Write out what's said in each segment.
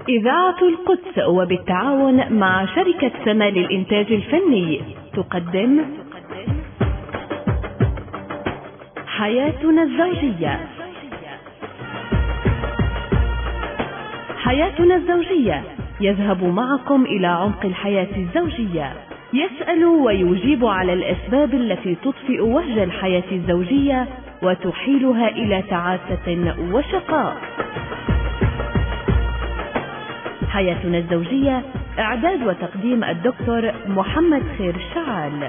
إذاعة القدس وبالتعاون مع شركة سما للإنتاج الفني تقدم حياتنا الزوجية. حياتنا الزوجية يذهب معكم إلى عمق الحياة الزوجية، يسأل ويجيب على الأسباب التي تطفئ وهج الحياة الزوجية وتحيلها إلى تعاسة وشقاء. حياتنا الزوجية، إعداد وتقديم الدكتور محمد خير الشعال.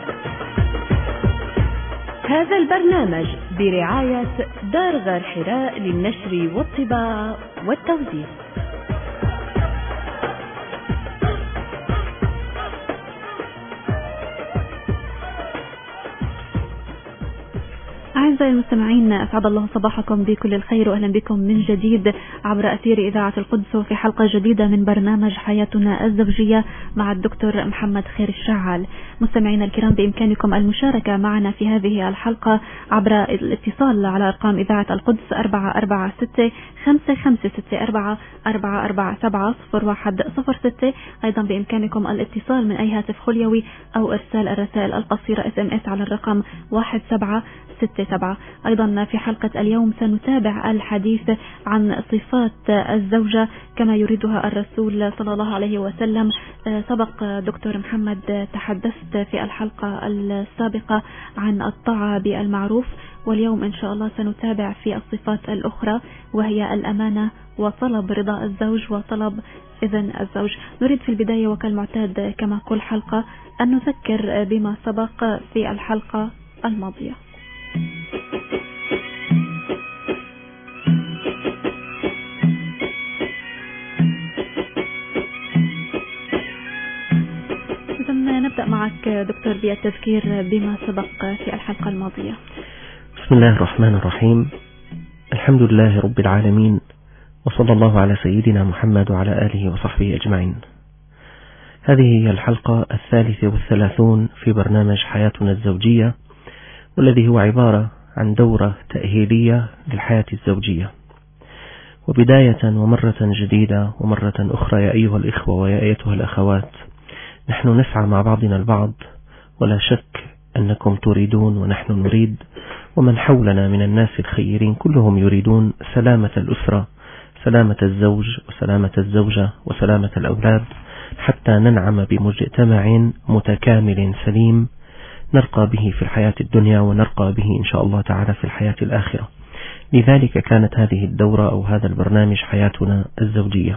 هذا البرنامج برعاية دار غار حراء للنشر والطباعة والتوزيع. أعزائي المستمعين، أسعد الله صباحكم بكل الخير وأهلا بكم من جديد عبر أثير إذاعة القدس في حلقة جديدة من برنامج حياتنا الزوجية مع الدكتور محمد خير الشعال. مستمعينا الكرام، بإمكانكم المشاركة معنا في هذه الحلقة عبر الاتصال على أرقام إذاعة القدس 446-5564-447-0106. أيضا بإمكانكم الاتصال من أي هاتف خليوي أو إرسال الرسائل القصيرة SMS على الرقم 1767. أيضا في حلقة اليوم سنتابع الحديث عن صفات الزوجة كما يريدها الرسول صلى الله عليه وسلم. سبق دكتور محمد تحدثت في الحلقة السابقة عن الطاعة بالمعروف، واليوم إن شاء الله سنتابع في الصفات الأخرى وهي الأمانة وطلب رضا الزوج وطلب إذن الزوج. نريد في البداية وكالمعتاد كما كل حلقة أن نذكر بما سبق في الحلقة الماضية. نبدأ معك دكتور بالتذكير بما سبق في الحلقة الماضية. بسم الله الرحمن الرحيم. الحمد لله رب العالمين، وصلى الله على سيدنا محمد وعلى آله وصحبه أجمعين. هذه هي الحلقة 33 في برنامج حياتنا الزوجية، والذي هو عبارة عن دورة تأهيلية للحياة الزوجية. وبداية ومرة جديدة ومرة أخرى يا أيها الإخوة ويا أيتها الأخوات، نحن نسعى مع بعضنا البعض، ولا شك أنكم تريدون ونحن نريد، ومن حولنا من الناس الخيرين كلهم يريدون سلامة الأسرة، سلامة الزوج وسلامة الزوجة وسلامة الأولاد، حتى ننعم بمجتمع متكامل سليم نرقى به في الحياة الدنيا ونرقى به إن شاء الله تعالى في الحياة الآخرة. لذلك كانت هذه الدورة أو هذا البرنامج حياتنا الزوجية.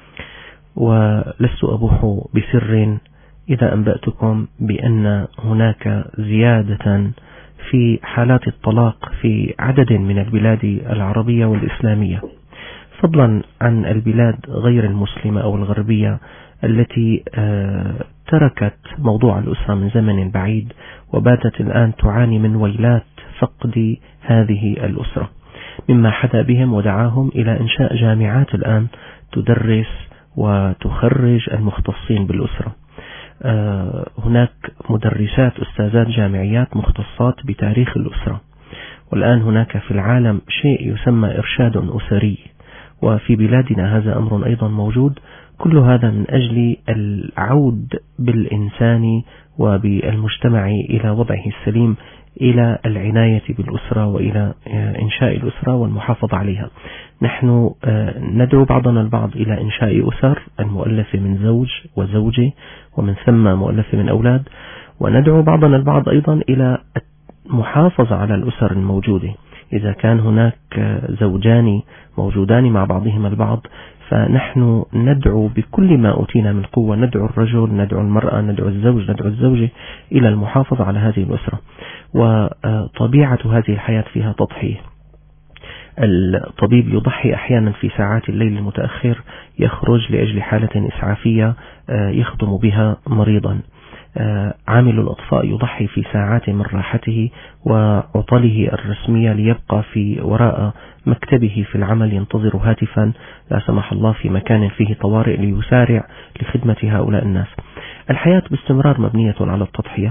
ولست أبوح بسر إذا أنبأتكم بأن هناك زيادة في حالات الطلاق في عدد من البلاد العربية والإسلامية، فضلا عن البلاد غير المسلمة أو الغربية التي تركت موضوع الأسرة من زمن بعيد وباتت الآن تعاني من ويلات فقد هذه الأسرة، مما حدا بهم ودعاهم إلى إنشاء جامعات الآن تدرس وتخرج المختصين بالأسرة. هناك مدرسات أستاذات جامعيات مختصات بتاريخ الأسرة، والآن هناك في العالم شيء يسمى إرشاد أسري، وفي بلادنا هذا أمر أيضا موجود. كل هذا من أجل العود بالإنسان وبالمجتمع إلى وضعه السليم، إلى العناية بالأسرة وإلى إنشاء الأسرة والمحافظة عليها. نحن ندعو بعضنا البعض إلى إنشاء أسر المؤلفة من زوج وزوجة ومن ثم مؤلفة من أولاد، وندعو بعضنا البعض أيضا إلى المحافظة على الأسر الموجودة. إذا كان هناك زوجان موجودان مع بعضهما البعض، فنحن ندعو بكل ما أوتينا من قوة، ندعو الرجل، ندعو المرأة، ندعو الزوج، ندعو الزوجة إلى المحافظة على هذه الأسرة. وطبيعة هذه الحياة فيها تضحية. الطبيب يضحي أحيانا في ساعات الليل المتأخر، يخرج لأجل حالة إسعافية يخدم بها مريضا. عامل الأطفاء يضحي في ساعات من راحته وعطله الرسمية ليبقى في وراء مكتبه في العمل ينتظر هاتفا لا سمح الله في مكان فيه طوارئ ليسارع لخدمة هؤلاء الناس. الحياة باستمرار مبنية على التضحية،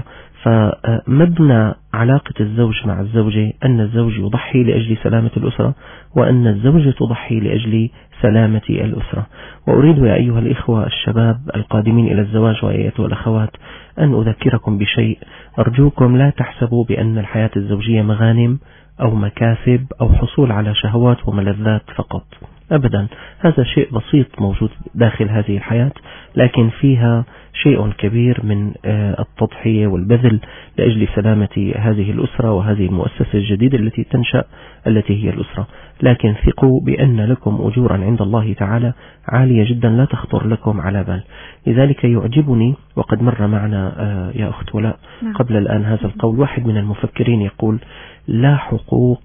فمبنى علاقة الزوج مع الزوجة أن الزوج يضحي لأجل سلامة الأسرة، وأن الزوجة تضحي لأجل سلامة الأسرة. وأريد يا أيها الإخوة الشباب القادمين إلى الزواج وأيتها الأخوات أن أذكركم بشيء. أرجوكم لا تحسبوا بأن الحياة الزوجية مغانم أو مكاسب أو حصول على شهوات وملذات فقط، أبدا. هذا شيء بسيط موجود داخل هذه الحياة، لكن فيها شيء كبير من التضحية والبذل لأجل سلامة هذه الأسرة وهذه المؤسسة الجديدة التي تنشأ، التي هي الأسرة. لكن ثقوا بأن لكم أجورا عند الله تعالى عالية جدا لا تخطر لكم على بال. لذلك يعجبني، وقد مر معنا يا أخت ولاء قبل الآن هذا القول. واحد من المفكرين يقول: لا حقوق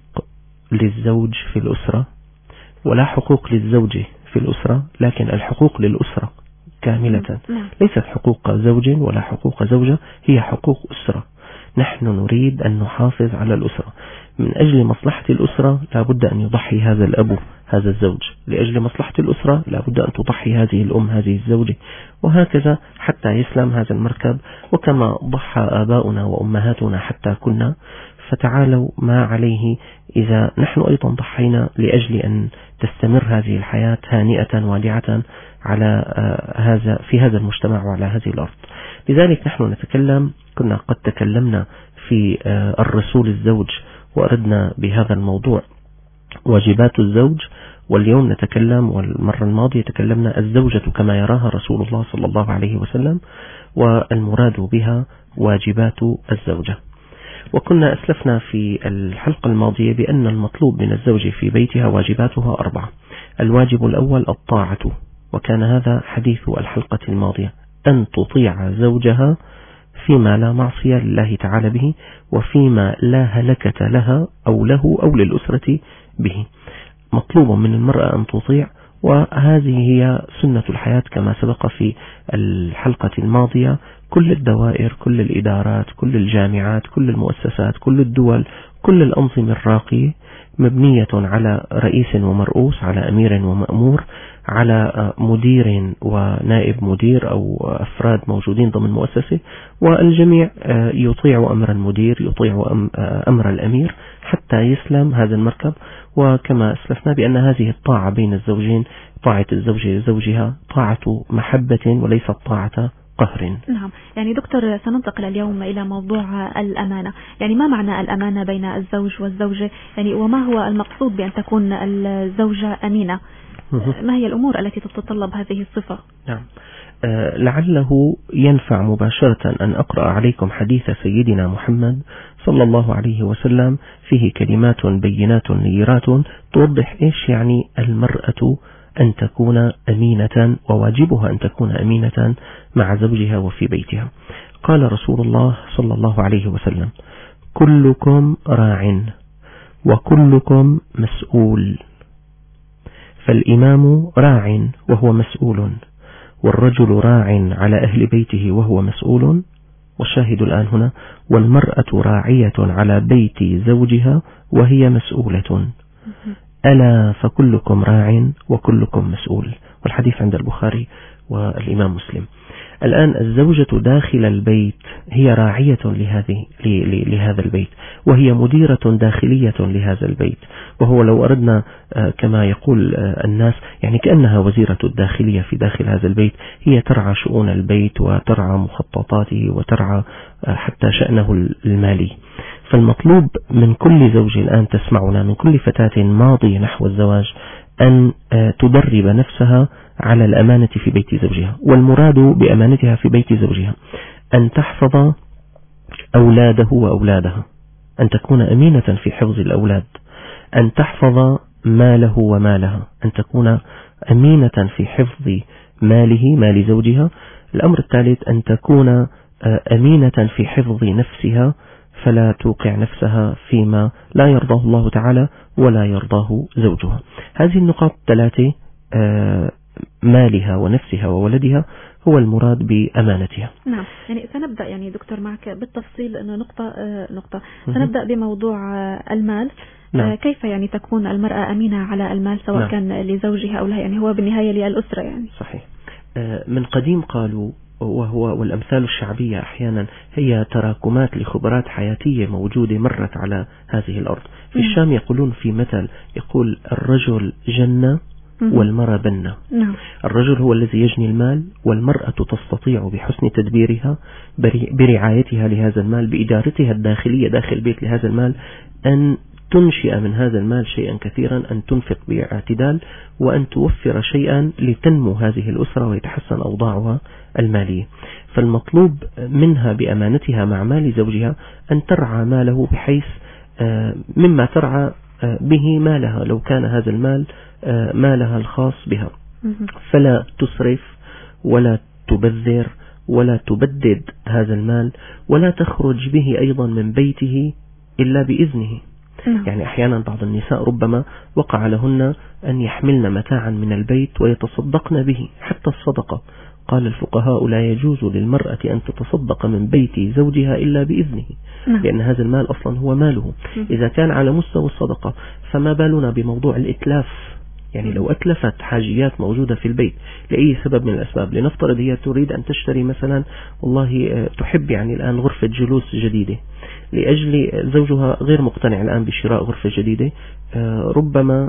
للزوج في الأسرة ولا حقوق للزوجة في الأسرة، لكن الحقوق للأسرة كاملة. ليست حقوق زوج ولا حقوق زوجة، هي حقوق أسرة. نحن نريد أن نحافظ على الأسرة. من أجل مصلحة الأسرة لابد أن يضحي هذا الأب هذا الزوج، لأجل مصلحة الأسرة لابد أن تضحي هذه الأم هذه الزوجة، وهكذا حتى يسلم هذا المركب. وكما ضحى آباؤنا وأمهاتنا حتى كنا، فتعالوا ما عليه إذا نحن أيضا ضحينا لأجل أن تستمر هذه الحياة هانئة وادعة على في هذا المجتمع وعلى هذه الأرض. لذلك نحن نتكلم، كنا قد تكلمنا في الرسول الزوج وأردنا بهذا الموضوع واجبات الزوج، واليوم نتكلم، والمرة الماضية تكلمنا الزوجة كما يراها رسول الله صلى الله عليه وسلم، والمراد بها واجبات الزوجة. وكنا أسلفنا في الحلقة الماضية بأن المطلوب من الزوجة في بيتها واجباتها 4. الواجب الأول الطاعة، وكان هذا حديث الحلقة الماضية، أن تطيع زوجها فيما لا معصية لله تعالى به، وفيما لا هلكة لها أو له أو للأسرة به. مطلوب من المرأة أن تطيع، وهذه هي سنة الحياة كما سبق في الحلقة الماضية. كل الدوائر، كل الإدارات، كل الجامعات، كل المؤسسات، كل الدول، كل الأنظمة الراقية مبنية على رئيس ومرؤوس، على أمير ومأمور، على مدير ونائب مدير أو أفراد موجودين ضمن مؤسسة، والجميع يطيع أمر المدير، يطيع أمر الأمير حتى يسلم هذا المركب. وكما أسلفنا بأن هذه الطاعة بين الزوجين، طاعة الزوجة لزوجها، طاعة محبة وليست طاعة قهر. نعم، يعني دكتور سننتقل اليوم إلى موضوع الأمانة. يعني ما معنى الأمانة بين الزوج والزوجة؟ يعني وما هو المقصود بأن تكون الزوجة أمينة؟ ما هي الأمور التي تتطلب هذه الصفة؟ نعم، لعله ينفع مباشرة أن أقرأ عليكم حديث سيدنا محمد صلى الله عليه وسلم، فيه كلمات بينات نيرات توضح إيش يعني المرأة أن تكون أمينة، وواجبها أن تكون أمينة مع زوجها وفي بيتها. قال رسول الله صلى الله عليه وسلم: كلكم راع وكلكم مسؤول، فالإمام راع وهو مسؤول، والرجل راع على أهل بيته وهو مسؤول، والشاهد الآن هنا: والمرأة راعية على بيت زوجها وهي مسؤولة، ألا فكلكم راع وكلكم مسؤول. والحديث عند البخاري والإمام مسلم. الآن الزوجة داخل البيت هي راعية لهذا البيت، وهي مديرة داخلية لهذا البيت. وهو لو أردنا كما يقول الناس، يعني كأنها وزيرة الداخلية في داخل هذا البيت، هي ترعى شؤون البيت وترعى مخططاته وترعى حتى شأنه المالي. فالمطلوب من كل زوج الآن تسمعنا، من كل فتاة ماضية نحو الزواج، أن تدرب نفسها على الأمانة في بيت زوجها. والمراد بأمانتها في بيت زوجها أن تحفظ أولاده وأولادها، أن تكون أمينة في حفظ الأولاد، أن تحفظ ماله ومالها، أن تكون أمينة في حفظ ماله مال زوجها. الأمر الثالث أن تكون أمينة في حفظ نفسها، فلا توقع نفسها فيما لا يرضاه الله تعالى ولا يرضاه زوجها. هذه النقاط 3، مالها ونفسها وولدها، هو المراد بأمانتها. نعم، يعني سنبدأ يعني دكتور معك بالتفصيل أنه نقطة. سنبدأ بموضوع المال. نعم. كيف يعني تكون المرأة أمينة على المال سواء نعم. كان لزوجها أو لها، يعني هو بالنهاية للأسرة يعني. صحيح. من قديم قالوا والأمثال الشعبية أحيانا هي تراكمات لخبرات حياتية موجودة مرت على هذه الأرض. في الشام يقولون في مثل يقول الرجل جنة والمرأة بنة. الرجل هو الذي يجني المال، والمرأة تستطيع بحسن تدبيرها برعايتها لهذا المال، بإدارتها الداخلية داخل البيت لهذا المال، أن تنشئ من هذا المال شيئا كثيرا، أن تنفق باعتدال، وأن توفر شيئا لتنمو هذه الأسرة ويتحسن أوضاعها المالية. فالمطلوب منها بأمانتها مع مال زوجها أن ترعى ماله بحيث مما ترعى به مالها لو كان هذا المال مالها الخاص بها، فلا تسرف ولا تبذر ولا تبدد هذا المال، ولا تخرج به أيضا من بيته إلا بإذنه. يعني أحيانا بعض النساء ربما وقع لهن أن يحملن متاعا من البيت ويتصدقن به، حتى الصدقة قال الفقهاء لا يجوز للمرأة أن تتصدق من بيت زوجها إلا بإذنه، لأن هذا المال أصلا هو ماله. إذا كان على مستوى الصدقة فما بالنا بموضوع الإتلاف؟ يعني لو أتلفت حاجيات موجودة في البيت لأي سبب من الأسباب، لنفترض هي تريد أن تشتري مثلا، والله تحب يعني الآن غرفة جلوس جديدة، لأجل زوجها غير مقتنع الآن بشراء غرفة جديدة، ربما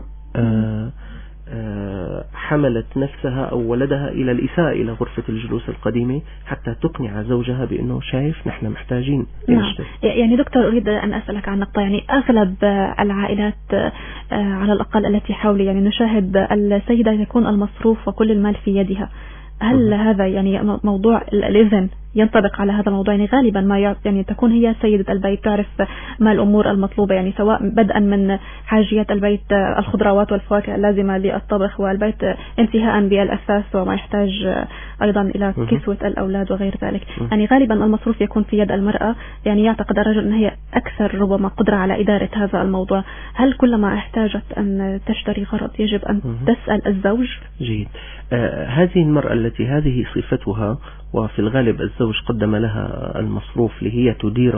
حملت نفسها أو ولدها إلى الإساءة إلى غرفة الجلوس القديمة حتى تقنع زوجها بأنه شايف نحن محتاجين نشتري. يعني دكتور أريد أن أسألك عن نقطة، يعني أغلب العائلات على الأقل التي حولي يعني نشاهد السيدة يكون المصروف وكل المال في يدها. هل هذا يعني موضوع الإذن ينطبق على هذا الموضوع؟ يعني غالبا ما يعني تكون هي سيدة البيت تعرف ما الأمور المطلوبة، يعني سواء بدءا من حاجيات البيت الخضروات والفواكه اللازمة للطبخ والبيت، انتهاء بالأثاث وما يحتاج أيضا إلى كسوة الأولاد وغير ذلك. يعني غالبا المصروف يكون في يد المرأة. يعني يعتقد الرجل أن هي أكثر ربما قدرة على إدارة هذا الموضوع. هل كلما احتاجت أن تشتري غرض يجب أن تسأل الزوج؟ جيد. هذه المرأة التي هذه صفتها وفي الغالب الزوج قدم لها المصروف لهي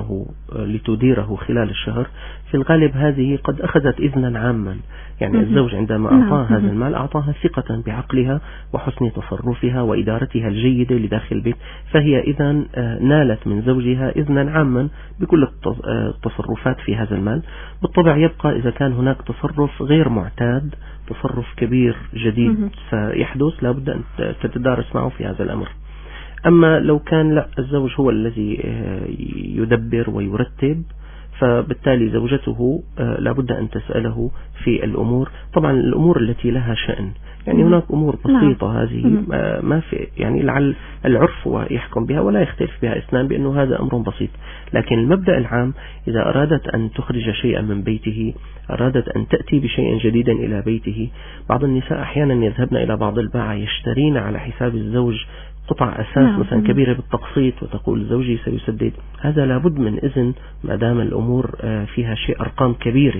لتديره خلال الشهر، في الغالب هذه قد أخذت إذنا عاما. يعني الزوج عندما أعطاها هذا المال أعطاها ثقة بعقلها وحسن تصرفها وإدارتها الجيدة لداخل البيت، فهي إذا نالت من زوجها إذنا عاما بكل التصرفات في هذا المال. بالطبع يبقى إذا كان هناك تصرف غير معتاد، تصرف كبير جديد سيحدث، لابد أن تتدارس معه في هذا الأمر. أما لو كان لا، الزوج هو الذي يدبر ويرتب، فبالتالي زوجته لابد أن تسأله في الأمور، طبعا الأمور التي لها شأن. يعني هناك أمور بسيطة هذه ما في، يعني لعل العرف ويحكم بها ولا يختلف بها اثنان بأنه هذا أمر بسيط. لكن المبدأ العام إذا أرادت أن تخرج شيئا من بيته، أرادت أن تأتي بشيء جديد إلى بيته، بعض النساء أحيانا يذهبن إلى بعض الباعة يشترين على حساب الزوج قطع أساس مثلا كبيرة بالتقسيط، وتقول زوجي سيسدد. هذا لابد من إذن ما دام الأمور فيها شيء أرقام كبيرة،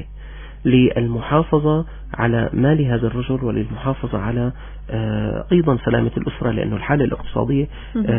للمحافظة على مال هذا الرجل وللمحافظة على أيضا سلامة الأسرة، لأن الحالة الاقتصادية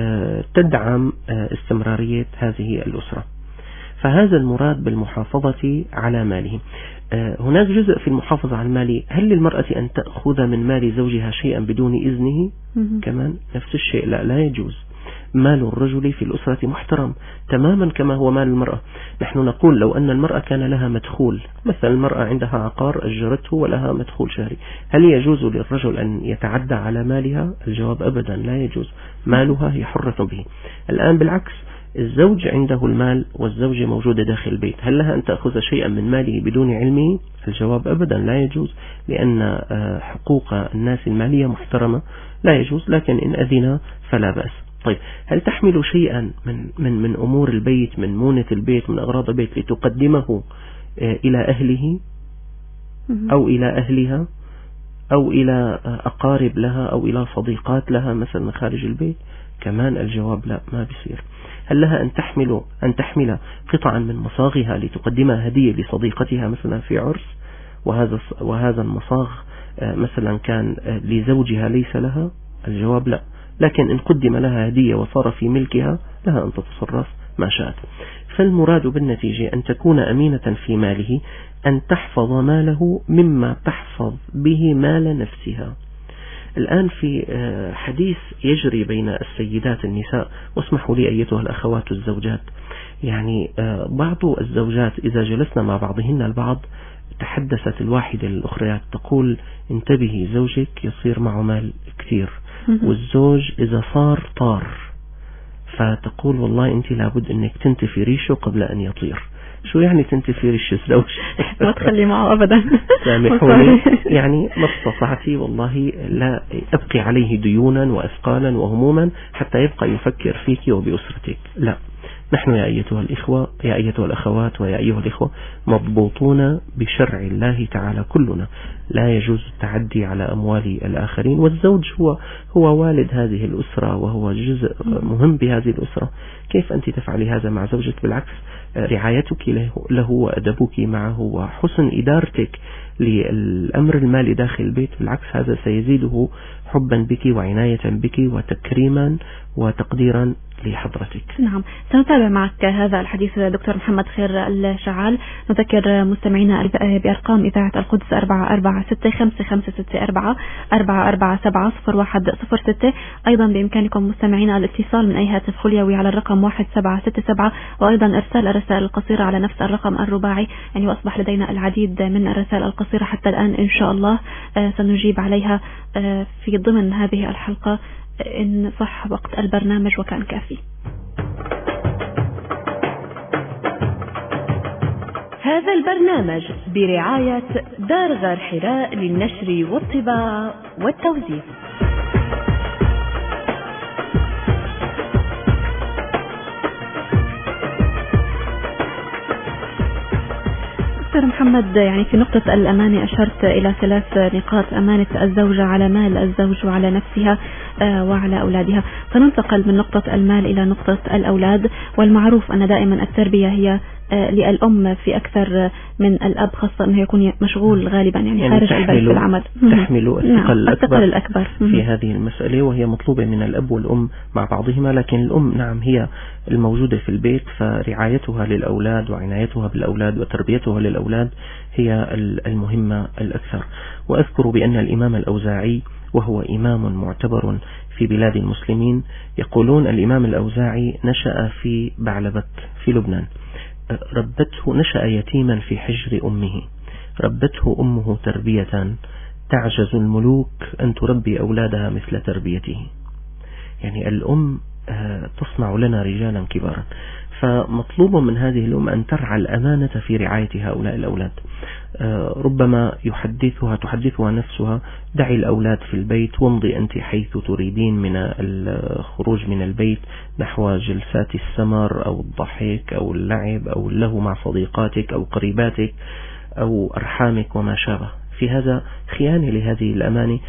تدعم استمرارية هذه الأسرة. فهذا المراد بالمحافظة على ماله. هناك جزء في المحافظة على المال، هل للمرأة أن تأخذ من مال زوجها شيئا بدون إذنه؟ كمان نفس الشيء، لا يجوز. مال الرجل في الأسرة محترم تماما كما هو مال المرأة. نحن نقول لو أن المرأة كان لها مدخول، مثلا المرأة عندها عقار أجرته ولها مدخول شهري، هل يجوز للرجل أن يتعدى على مالها؟ الجواب أبدا لا يجوز، مالها هي حرة به. الآن بالعكس، الزوج عنده المال والزوجة موجودة داخل البيت، هل لها أن تأخذ شيئا من ماله بدون علمه؟ الجواب أبدا لا يجوز، لأن حقوق الناس المالية محترمة لا يجوز، لكن إن أذن فلا بأس. طيب، هل تحمل شيئا من أمور البيت، من مونة البيت، من أغراض البيت لتقدمه إلى أهله أو إلى أهلها أو إلى أقارب لها أو إلى صديقات لها مثلا خارج البيت؟ كمان الجواب لا، ما بيصير. هل لها أن تحمل قطعا من مصاغها لتقدمها هدية لصديقتها مثلا في عرس، وهذا المصاغ مثلا كان لزوجها ليس لها؟ الجواب لا. لكن إن قدم لها هدية وصار في ملكها لها أن تتصرف ما شاءت. فالمراد بالنتيجة أن تكون أمينة في ماله، أن تحفظ ماله مما تحفظ به مال نفسها. الآن في حديث يجري بين السيدات النساء، واسمحوا لي أيتها الأخوات الزوجات، يعني بعض الزوجات إذا جلسنا مع بعضهن البعض تحدثت الواحدة للأخرى تقول انتبهي زوجك يصير معه مال كثير، والزوج إذا صار طار، فتقول والله أنت لابد أنك تنتفي ريشه قبل أن يطير. شو يعني تنتفي ريش الزوج؟ ما تخلي معه أبدا. سامحوني، يعني ما استطعتي والله لا أبقي عليه ديونا وأثقالا وهموما حتى يبقى يفكر فيك وبأسرتك. لا، نحن يا أيتها الإخوة، يا أيتها الأخوات ويا أيها الإخوة، مضبوطون بشرع الله تعالى كلنا، لا يجوز التعدي على أموال الآخرين، والزوج هو والد هذه الأسرة وهو جزء مهم بهذه الأسرة. كيف أنت تفعلي هذا مع زوجك؟ بالعكس، رعايتك له وأدبك معه وحسن إدارتك للأمر المالي داخل البيت، بالعكس هذا سيزيده حبا بك وعناية بك وتكريما وتقديرا لحضرتك. نعم، سنتابع معك هذا الحديث دكتور محمد خير الشعال. نذكر مستمعينا بأرقام إذاعة القدس 44655664 44700106. أيضا بإمكانكم مستمعينا الاتصال من أي هاتف خليوي على الرقم 1767، وأيضا إرسال الرسائل القصيرة على نفس الرقم الرباعي. يعني وأصبح لدينا العديد من الرسائل القصيرة حتى الآن، إن شاء الله سنجيب عليها في ضمن هذه الحلقة إن صح وقت البرنامج وكان كافي. هذا البرنامج برعاية دار غار حراء للنشر والطباعة والتوزيع. دكتور محمد، يعني في نقطة الأمانة أشرت إلى 3 نقاط: أمانة الزوجة على مال الزوج وعلى نفسها وعلى أولادها. فننتقل من نقطة المال إلى نقطة الأولاد، والمعروف أن دائما التربية هي للأم في أكثر من الأب، خاصة أنه يكون مشغول غالبا يعني خارج البيت في العمل، تحمل الثقل الأكبر في هذه المسألة، وهي مطلوبة من الأب والأم مع بعضهما. لكن الأم نعم هي الموجودة في البيت، فرعايتها للأولاد وعنايتها بالأولاد وتربيتها للأولاد هي المهمة الأكثر. وأذكر بأن الإمام الأوزاعي، وهو إمام معتبر في بلاد المسلمين، يقولون الإمام الأوزاعي نشأ في بعلبك في لبنان، نشأ يتيما في حجر أمه، ربته أمه تربية تعجز الملوك أن تربي أولادها مثل تربيته. يعني الأم تصنع لنا رجالا كبارا، فمطلوب من هذه الأم أن ترعى الأمانة في رعاية هؤلاء الأولاد. ربما تحدثها نفسها: دعي الأولاد في البيت وامضي أنت حيث تريدين من الخروج من البيت نحو جلسات السمر أو الضحك أو اللعب أو اللهو مع صديقاتك أو قريباتك أو أرحامك وما شابه. في هذا خيانة لهذه الأمانة.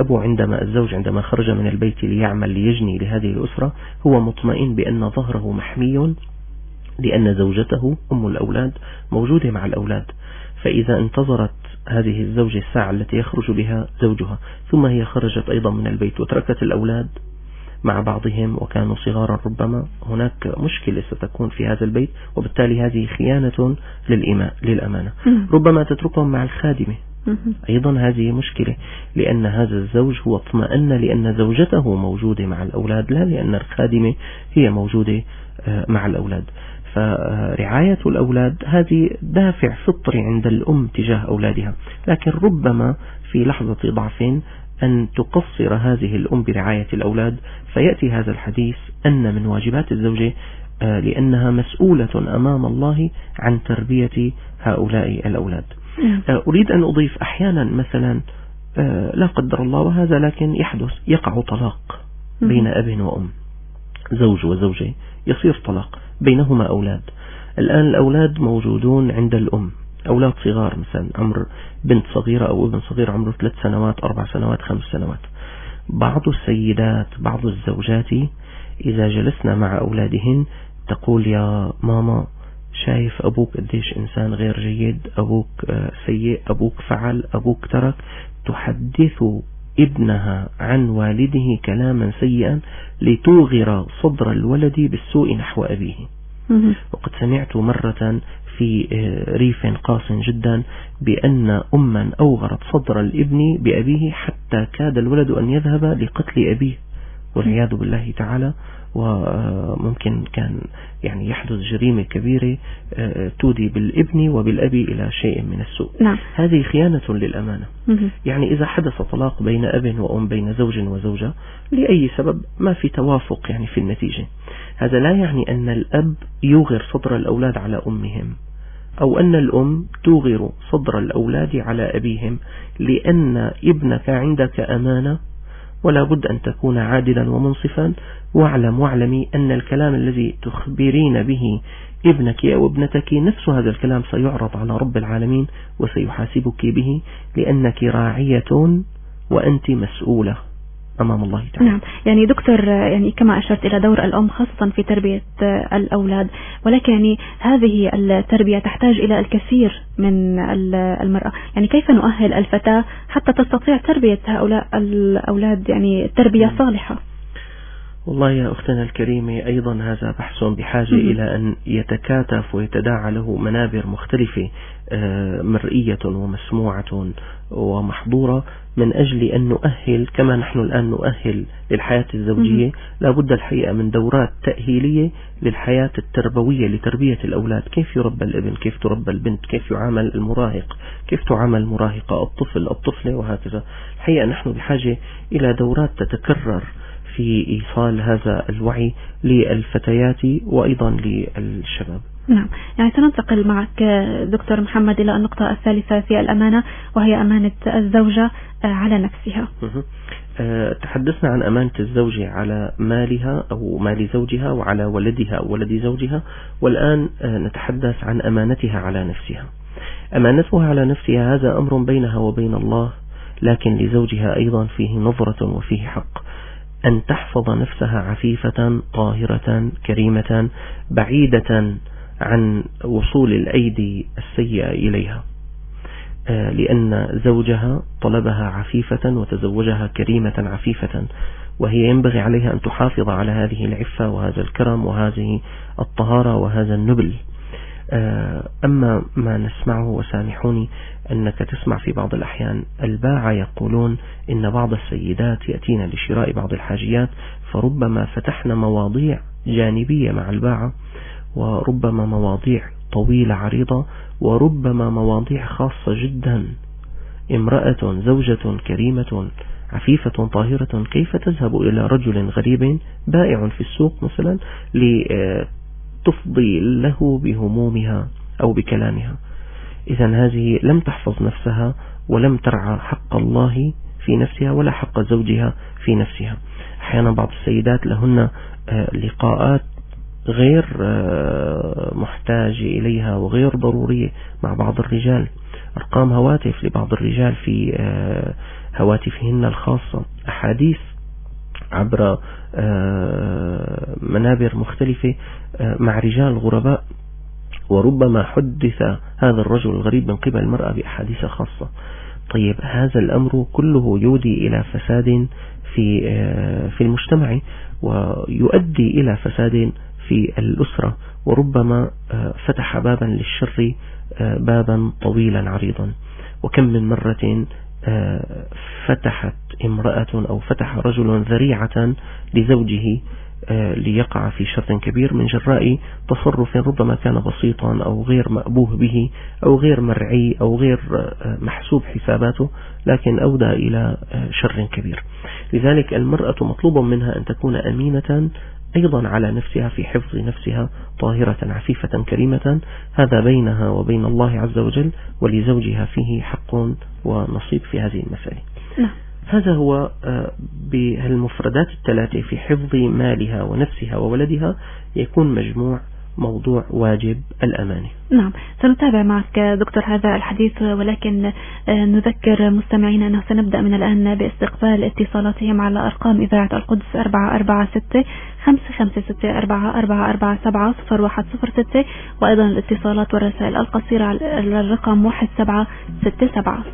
الزوج عندما خرج من البيت ليعمل ليجني لهذه الأسرة هو مطمئن بأن ظهره محمي، لأن زوجته أم الأولاد موجودة مع الأولاد. فإذا انتظرت هذه الزوجة الساعة التي يخرج بها زوجها ثم هي خرجت أيضا من البيت وتركت الأولاد مع بعضهم وكانوا صغارا، ربما هناك مشكلة ستكون في هذا البيت، وبالتالي هذه خيانة للأمانة. ربما تتركهم مع الخادمة، أيضا هذه مشكلة، لأن هذا الزوج هو اطمأن لأن زوجته موجودة مع الأولاد، لا لأن الخادمة هي موجودة مع الأولاد. فرعاية الأولاد هذه دافع فطري عند الأم تجاه أولادها، لكن ربما في لحظة ضعف أن تقصر هذه الأم برعاية الأولاد، فيأتي هذا الحديث أن من واجبات الزوجة لأنها مسؤولة أمام الله عن تربية هؤلاء الأولاد. أريد أن أضيف أحيانا مثلا لا قدر الله وهذا لكن يقع طلاق بين أب وأم، زوج وزوجة، يصير طلاق بينهما أولاد. الآن الأولاد موجودون عند الأم، أولاد صغار مثلا عمر بنت صغيرة أو ابن صغير عمره 3 سنوات 4 سنوات 5 سنوات. بعض السيدات بعض الزوجات إذا جلسنا مع أولادهن تقول: يا ماما شايف أبوك قديش إنسان غير جيد، أبوك سيء، أبوك فعل، أبوك ترك. تحدث ابنها عن والده كلاما سيئا لتوغر صدر الولد بالسوء نحو أبيه. وقد سمعت مرة في ريف قاس جدا بأن أما أوغرت صدر الابن بأبيه حتى كاد الولد أن يذهب لقتل أبيه والعياذ بالله تعالى، وممكن كان يعني يحدث جريمة كبيرة تودي بالابن وبالأبي إلى شيء من السوء. نعم. هذه خيانة للأمانة. يعني إذا حدث طلاق بين أب وأم، بين زوج وزوجة لأي سبب، ما في توافق يعني في النتيجة، هذا لا يعني أن الأب يوغر صدر الأولاد على أمهم، أو أن الأم توغر صدر الأولاد على أبيهم، لأن ابنك عندك أمانة ولا بد أن تكون عادلا ومنصفا. واعلمي أن الكلام الذي تخبرين به ابنك أو ابنتك نفس هذا الكلام سيعرض على رب العالمين وسيحاسبك به، لأنك راعية وأنت مسؤولة أمام الله تعالى. نعم. يعني دكتور، يعني كما أشرت إلى دور الأم خاصة في تربية الأولاد، ولكن يعني هذه التربية تحتاج إلى الكثير من المرأة. يعني كيف نؤهل الفتاة حتى تستطيع تربية هؤلاء الأولاد يعني تربية صالحة؟ والله يا أختنا الكريمة، أيضا هذا بحث بحاجة إلى أن يتكاتف ويتداعى له منابر مختلفة مرئية ومسموعة ومحضورة، من أجل أن نؤهل كما نحن الآن نؤهل للحياة الزوجية. لابد الحقيقة من دورات تأهيلية للحياة التربوية لتربية الأولاد، كيف يربى الابن، كيف تربى البنت، كيف يعامل المراهق، كيف تعامل المراهقة، الطفلة وهكذا. الحقيقة نحن بحاجة إلى دورات تتكرر في إيصال هذا الوعي للفتيات وأيضا للشباب. نعم. يعني سننتقل معك دكتور محمد إلى النقطة الثالثة في الأمانة، وهي أمانة الزوجة على نفسها. تحدثنا عن أمانة الزوجة على مالها أو مال زوجها، وعلى ولدها أو ولد زوجها، والآن نتحدث عن أمانتها على نفسها. أمانتها على نفسها هذا أمر بينها وبين الله، لكن لزوجها أيضا فيه نظرة وفيه حق، أن تحفظ نفسها عفيفة طاهرة كريمة بعيدة عن وصول الأيدي السيئة إليها، لأن زوجها طلبها عفيفة وتزوجها كريمة عفيفة، وهي ينبغي عليها أن تحافظ على هذه العفة وهذا الكرم وهذه الطهارة وهذا النبل. أما ما نسمعه، وسامحوني أنك تسمع في بعض الأحيان الباعة يقولون إن بعض السيدات يأتين لشراء بعض الحاجيات، فربما فتحنا مواضيع جانبية مع الباعة، وربما مواضيع طويلة عريضة، وربما مواضيع خاصة جدا. امرأة زوجة كريمة عفيفة طاهرة كيف تذهب إلى رجل غريب بائع في السوق مثلا لتفضي له بهمومها أو بكلامها؟ إذن هذه لم تحفظ نفسها ولم ترعى حق الله في نفسها ولا حق زوجها في نفسها. أحيانا بعض السيدات لهن لقاءات غير محتاج إليها وغير ضرورية مع بعض الرجال، أرقام هواتف لبعض الرجال في هواتفهن الخاصة، أحاديث عبر منابر مختلفة مع رجال غرباء، وربما حدث هذا الرجل الغريب من قبل المرأة بأحاديث خاصة. طيب هذا الأمر كله يودي إلى فساد في المجتمع، ويؤدي إلى فساد في الأسرة، وربما فتح بابا للشر، بابا طويلا عريضا. وكم من مرة فتحت امرأة أو فتح رجل ذريعة لزوجه ليقع في شر كبير من جراء تصرف ربما كان بسيطا أو غير مأبوه به أو غير مرعي أو غير محسوب حساباته، لكن أودى إلى شر كبير. لذلك المرأة مطلوب منها أن تكون أمينة أيضا على نفسها في حفظ نفسها طاهرة عفيفة كريمة، هذا بينها وبين الله عز وجل، ولزوجها فيه حق ونصيب في هذه المسألة. هذا هو بالمفردات الثلاثة في حفظ مالها ونفسها وولدها يكون مجموع موضوع واجب الأمانة. نعم، سنتابع معك دكتور هذا الحديث، ولكن نذكر مستمعينا أنه سنبدأ من الآن باستقبال اتصالاتهم على أرقام إذاعة القدس 446-556-4447-0106، وأيضا الاتصالات والرسائل القصيرة على الرقم 1767.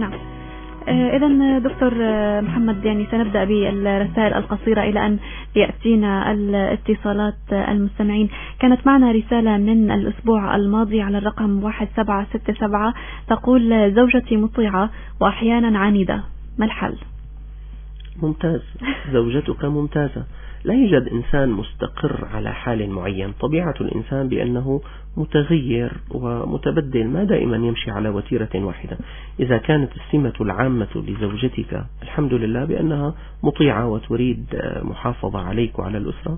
نعم. إذا دكتور محمد، يعني سنبدأ بالرسائل القصيرة إلى أن يأتينا الاتصالات المستمعين. كانت معنا رسالة من الأسبوع الماضي على الرقم 1767 تقول: زوجتي مطيعة وأحيانا عنيدة، ما الحل؟ ممتاز، زوجتك ممتازة. لا يوجد إنسان مستقر على حال معين. طبيعة الإنسان بأنه متغير ومتبدل، ما دائما يمشي على وتيرة واحدة. إذا كانت السمة العامة لزوجتك الحمد لله بأنها مطيعة وتريد محافظة عليك وعلى الأسرة،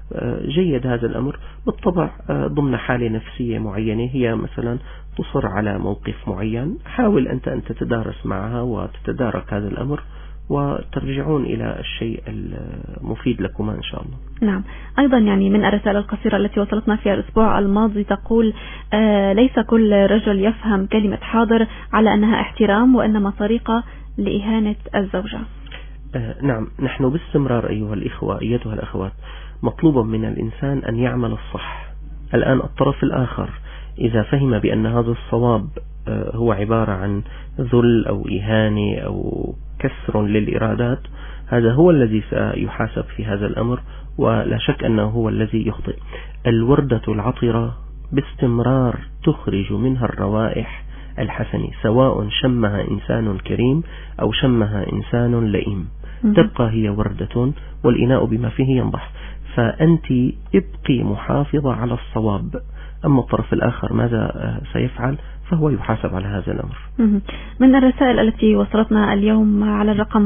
جيد هذا الأمر. بالطبع ضمن حالة نفسية معينة، هي مثلا تصر على موقف معين، حاول أنت أن تتدارس معها وتتدارك هذا الأمر وترجعون إلى الشيء المفيد لكما إن شاء الله. نعم. أيضا يعني من الرسالة القصيرة التي وصلتنا في الأسبوع الماضي تقول: ليس كل رجل يفهم كلمة حاضر على أنها احترام، وإنما طريقة لإهانة الزوجة. نعم، نحن باستمرار أيها الإخوة أيتها الأخوات مطلوب من الإنسان أن يعمل الصح. الآن الطرف الآخر إذا فهم بأن هذا الصواب هو عبارة عن ذل أو إهانة أو كسر للإرادات، هذا هو الذي سيحاسب في هذا الأمر، ولا شك أنه هو الذي يخطئ. الوردة العطرة باستمرار تخرج منها الروائح الحسنة، سواء شمها إنسان كريم أو شمها إنسان لئيم، تبقى هي وردة والإناء بما فيه ينضح. فأنت ابقي محافظة على الصواب، أما الطرف الآخر ماذا سيفعل فهو يحاسب على هذا الأمر. من الرسائل التي وصلتنا اليوم على الرقم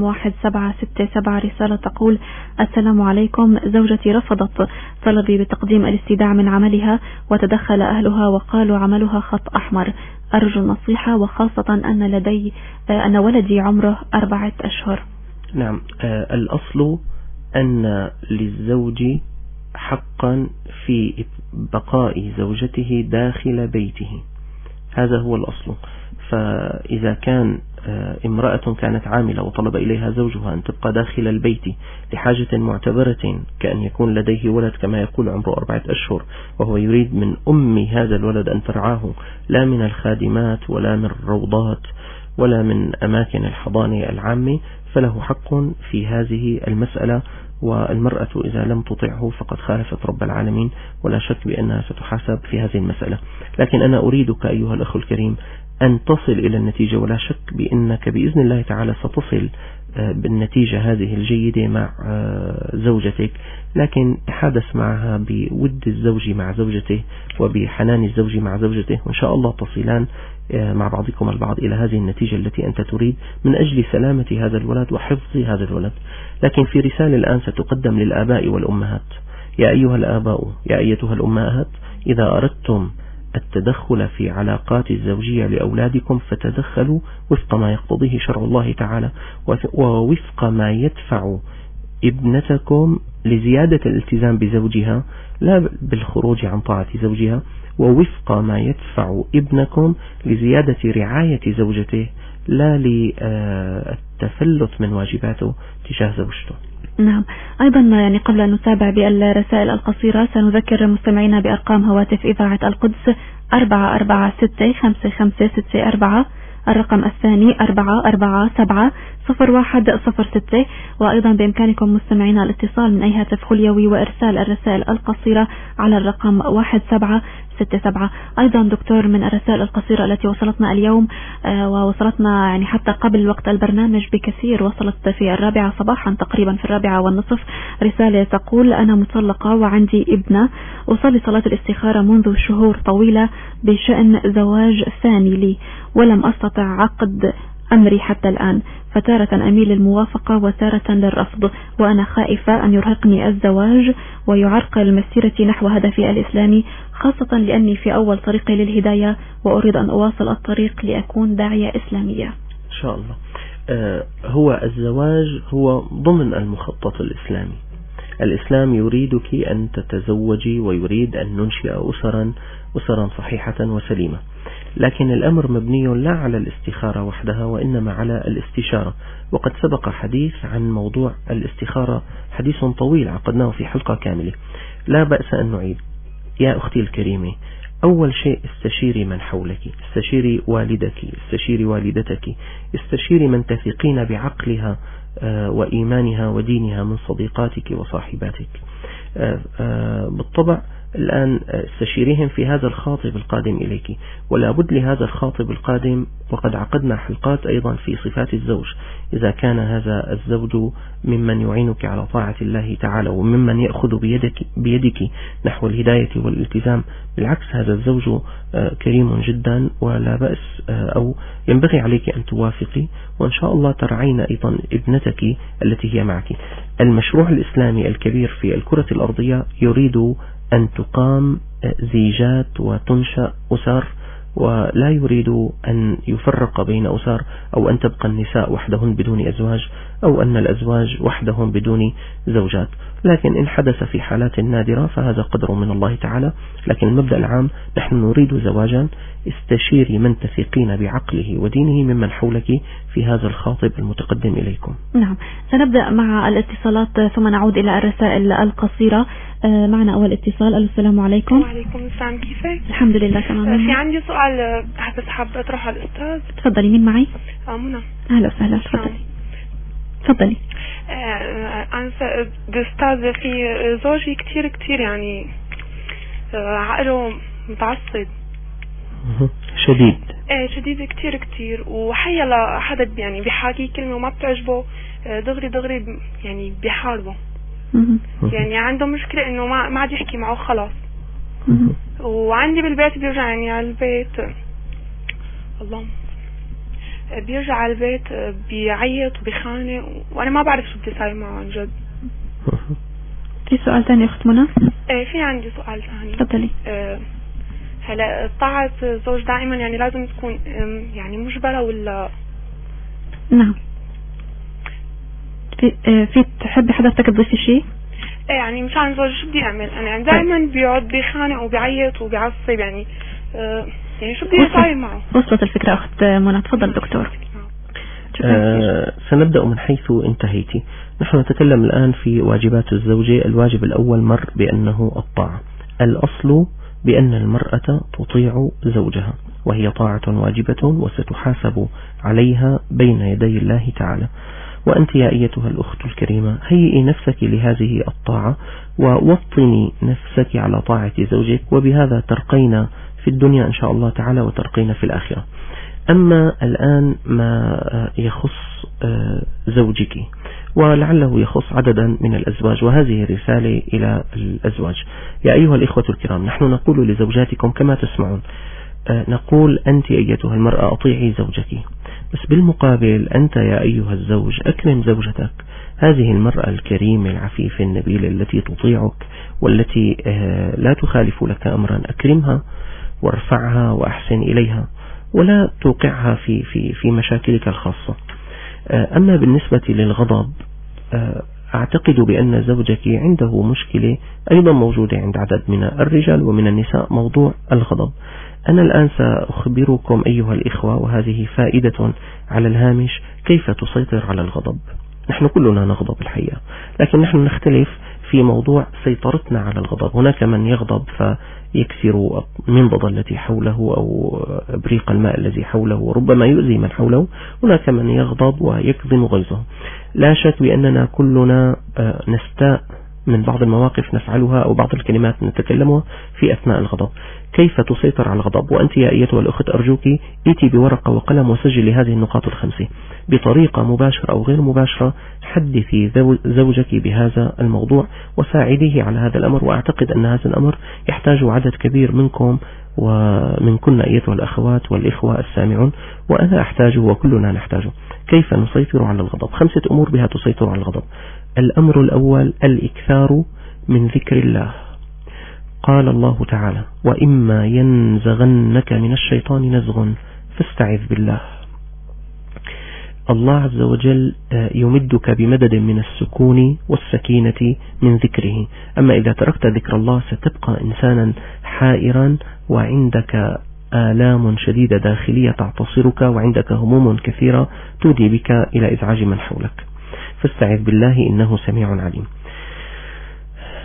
1767 رسالة تقول: السلام عليكم، زوجتي رفضت طلبي بتقديم الاستيداع من عملها، وتدخل أهلها وقالوا عملها خط أحمر. أرجو النصيحة، وخاصة أن ولدي عمره 4 أشهر. نعم، الأصل أن للزوج حقا في بقاء زوجته داخل بيته، هذا هو الأصل. فإذا كان امرأة كانت عاملة وطلب إليها زوجها أن تبقى داخل البيت لحاجة معتبرة، كأن يكون لديه ولد كما يقول عمره 4 أشهر، وهو يريد من أم هذا الولد أن ترعاه، لا من الخادمات ولا من الروضات ولا من أماكن الحضانة العامة، فله حق في هذه المسألة. والمرأة إذا لم تطعه فقد خالفت رب العالمين، ولا شك بأنها ستحاسب في هذه المسألة. لكن أنا أريدك أيها الأخ الكريم أن تصل إلى النتيجة، ولا شك بأنك بإذن الله تعالى ستصل بالنتيجة هذه الجيدة مع زوجتك، لكن تحدث معها بود الزوج مع زوجته وبحنان الزوج مع زوجته، وإن شاء الله تصلان مع بعضكم البعض إلى هذه النتيجة التي أنت تريد من أجل سلامة هذا الولد وحفظ هذا الولد. لكن في رسالة الآن ستقدم للآباء والأمهات: يا أيها الآباء يا أيتها الأمهات، إذا أردتم التدخل في علاقات الزوجية لأولادكم فتدخلوا وفق ما يقتضيه شرع الله تعالى، ووفق ما يدفع ابنتكم لزيادة الالتزام بزوجها لا بالخروج عن طاعة زوجها، ووفق ما يدفع ابنكم لزيادة رعاية زوجته لا للتفلت من واجباته تجاه زوجته. نعم. أيضا يعني قبل أن نتابع بالرسائل القصيرة سنذكر مستمعينا بأرقام هواتف إذاعة القدس: 4465564، الرقم الثاني 4470106، وأيضا بإمكانكم مستمعينا الاتصال من أي هاتف خليوي وإرسال الرسائل القصيرة على الرقم 1767. أيضا دكتور، من الرسائل القصيرة التي وصلتنا اليوم ووصلتنا يعني حتى قبل وقت البرنامج بكثير، وصلت في 4 صباحا تقريبا في 4:30 رسالة تقول: أنا مطلقة وعندي ابنة، أصلي صلاة الاستخارة منذ شهور طويلة بشأن زواج ثاني لي، ولم أستطع عقد أمري حتى الآن، فتارة أميل للموافقة وتارة للرفض، وأنا خائفة أن يرهقني الزواج ويعرقل مسيرتي نحو هدفي الإسلامي، خاصة لأني في أول طريقي للهداية وأريد أن أواصل الطريق لأكون داعية إسلامية. إن شاء الله. هو الزواج هو ضمن المخطط الإسلامي. الإسلام يريدك أن تتزوجي ويريد أن ننشئ أسرا صحيحة وسليمة، لكن الأمر مبني لا على الاستخارة وحدها وإنما على الاستشارة. وقد سبق حديث عن موضوع الاستخارة، حديث طويل عقدناه في حلقة كاملة، لا بأس أن نعيد. يا أختي الكريمة، أول شيء استشيري من حولك، استشيري والدك، استشيري والدتك، استشيري من تثقين بعقلها وإيمانها ودينها من صديقاتك وصاحباتك. بالطبع الآن استشيريهم في هذا الخاطب القادم إليك، ولا بد لهذا الخاطب القادم، وقد عقدنا حلقات أيضا في صفات الزوج، إذا كان هذا الزوج ممن يعينك على طاعة الله تعالى وممن يأخذ بيدك نحو الهداية والالتزام، بالعكس هذا الزوج كريم جدا ولا بأس أو ينبغي عليك أن توافقي، وإن شاء الله ترعين أيضا ابنتك التي هي معك. المشروع الإسلامي الكبير في الكرة الأرضية يريد أن تقام زيجات وتنشأ أسر، ولا يريد أن يفرق بين أسر أو أن تبقى النساء وحدهن بدون أزواج أو أن الأزواج وحدهم بدون زوجات. لكن إن حدث في حالات نادرة فهذا قدر من الله تعالى، لكن المبدأ العام نحن نريد زواجا. استشيري من تثقين بعقله ودينه ممن حولك في هذا الخاطب المتقدم إليكم. نعم، سنبدأ مع الاتصالات ثم نعود إلى الرسائل القصيرة. معنا أول اتصال. السلام عليكم. وعليكم السلام، كيفك؟ الحمد لله تمام. في عندي سؤال بس حابة أطرحه على الأستاذ. تفضلي. مين معي؟ منى. أهلا وسهلا. تفضلي. أنا أستاذ في زوجي كتير يعني عقله متعصب شديد. شديد كتير، وحيلا حدا يعني بيحاكي كلمة وما بتعجبه دغري يعني بيحاربه. يعني عنده مشكلة إنه ما عاد يحكي معه خلاص. وعندي بالبيت بيرجعني على البيت، اللهم بيرجع على البيت بيعيط وبيخانق، وانا ما بعرف شو بدي اسوي معه عن جد. في سؤال ثاني اخت منى؟ في عندي سؤال ثاني. تفضلي. هلا طاعة الزوج دائما يعني لازم تكون يعني مجبرة ولا؟ نعم. في تحبي حضرتك تضيفي شيء؟ يعني مشان زوج شو بدي اعمل انا؟ يعني دائما بيقعد بيخانق وبيعيط وبيعصب، يعني شو بدي اسوي معه؟ وصلت الفكرة اخت منى. تفضل دكتور. سنبدأ من حيث انتهيت. نحن نتكلم الآن في واجبات الزوجة. الواجب الأول مر بأنه الطاعة. الأصل بأن المرأة تطيع زوجها، وهي طاعة واجبة وستحاسب عليها بين يدي الله تعالى. وأنت يا أيتها الأخت الكريمة هيئي نفسك لهذه الطاعة ووطني نفسك على طاعة زوجك، وبهذا ترقين في الدنيا إن شاء الله تعالى وترقين في الآخرة. أما الآن ما يخص زوجك ولعله يخص عددا من الأزواج، وهذه رسالة إلى الأزواج. يا أيها الإخوة الكرام، نحن نقول لزوجاتكم كما تسمعون، نقول أنت أيتها المرأة أطيعي زوجك، بس بالمقابل أنت يا أيها الزوج أكرم زوجتك. هذه المرأة الكريمة العفيفة النبيلة التي تطيعك والتي لا تخالف لك أمرا، أكرمها وارفعها وأحسن إليها ولا توقعها في مشاكلك الخاصة. أما بالنسبة للغضب، أعتقد بأن زوجك عنده مشكلة أيضا موجودة عند عدد من الرجال ومن النساء، موضوع الغضب. أنا الآن سأخبركم أيها الإخوة، وهذه فائدة على الهامش، كيف تسيطر على الغضب. نحن كلنا نغضب الحقيقة، لكن نحن نختلف في موضوع سيطرتنا على الغضب. هناك من يغضب فيكسر المنضدة التي حوله أو إبريق الماء الذي حوله وربما يؤذي من حوله. هناك من يغضب ويكظم غيظه. لا شك بأننا كلنا نستاء من بعض المواقف نفعلها أو بعض الكلمات نتكلمها في أثناء الغضب. كيف تسيطر على الغضب؟ وأنت يا أيتها الأخت أرجوك ائتي بورقة وقلم وسجلي هذه النقاط الخمسة بطريقة مباشرة أو غير مباشرة. حدثي زوجك بهذا الموضوع وساعديه على هذا الأمر، وأعتقد أن هذا الأمر يحتاج عدد كبير منكم ومن كنا أيتها الأخوات والإخوة السامعون، وأنا أحتاجه وكلنا نحتاجه. كيف نسيطر على الغضب؟ 5 أمور بها تسيطر على الغضب. الأمر الأول الإكثار من ذكر الله. قال الله تعالى: وإما ينزغنك من الشيطان نزغ فاستعذ بالله. الله عز وجل يمدك بمدد من السكون والسكينة من ذكره. أما إذا تركت ذكر الله ستبقى إنسانا حائرا وعندك آلام شديدة داخلية تعتصرك وعندك هموم كثيرة تودي بك إلى إزعاج من حولك. فاستعذ بالله إنه سميع عليم.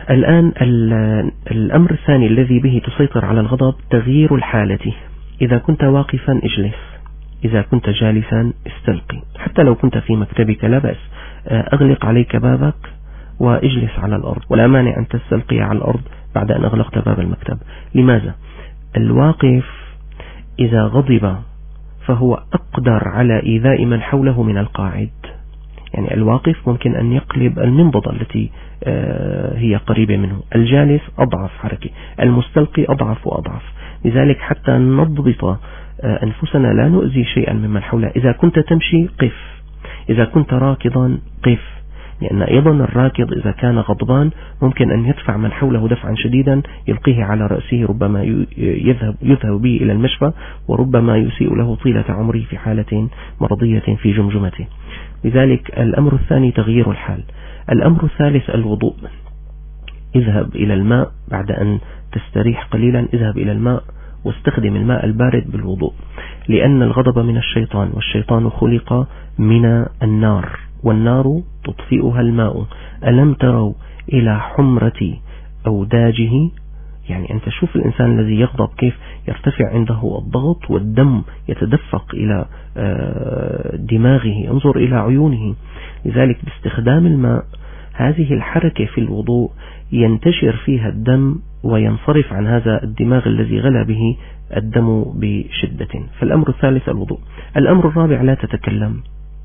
الآن الأمر الثاني الذي به تسيطر على الغضب تغيير الحالة. إذا كنت واقفا اجلس، إذا كنت جالسا استلقي، حتى لو كنت في مكتبك لا بأس، أغلق عليك بابك واجلس على الأرض، ولا مانع أن تستلقي على الأرض بعد أن أغلقت باب المكتب. لماذا؟ الواقف إذا غضب فهو أقدر على إيذاء من حوله من القاعد. يعني الواقف ممكن أن يقلب المنضدة التي هي قريبة منه، الجالس أضعف حركة، المستلقي أضعف وأضعف. لذلك حتى نضبط أنفسنا لا نؤذي شيئا ممن حوله. إذا كنت تمشي قف، إذا كنت راكضا قف، لأن أيضا الراكض إذا كان غضبان ممكن أن يدفع من حوله دفعا شديدا يلقيه على رأسه، ربما يذهب به إلى المشفى، وربما يسيء له طيلة عمره في حالة مرضية في جمجمته. لذلك الأمر الثاني تغيير الحال. الأمر الثالث الوضوء. اذهب إلى الماء بعد أن تستريح قليلا، اذهب إلى الماء واستخدم الماء البارد بالوضوء، لأن الغضب من الشيطان، والشيطان خلق من النار، والنار تطفئها الماء. ألم تروا إلى حمرة أوداجه؟ يعني أنت شوف الإنسان الذي يغضب كيف يرتفع عنده الضغط والدم يتدفق إلى دماغه، انظر إلى عيونه. لذلك باستخدام الماء هذه الحركة في الوضوء ينتشر فيها الدم وينصرف عن هذا الدماغ الذي غلى به الدم بشدة. فالأمر الثالث الوضوء. الأمر الرابع لا تتكلم.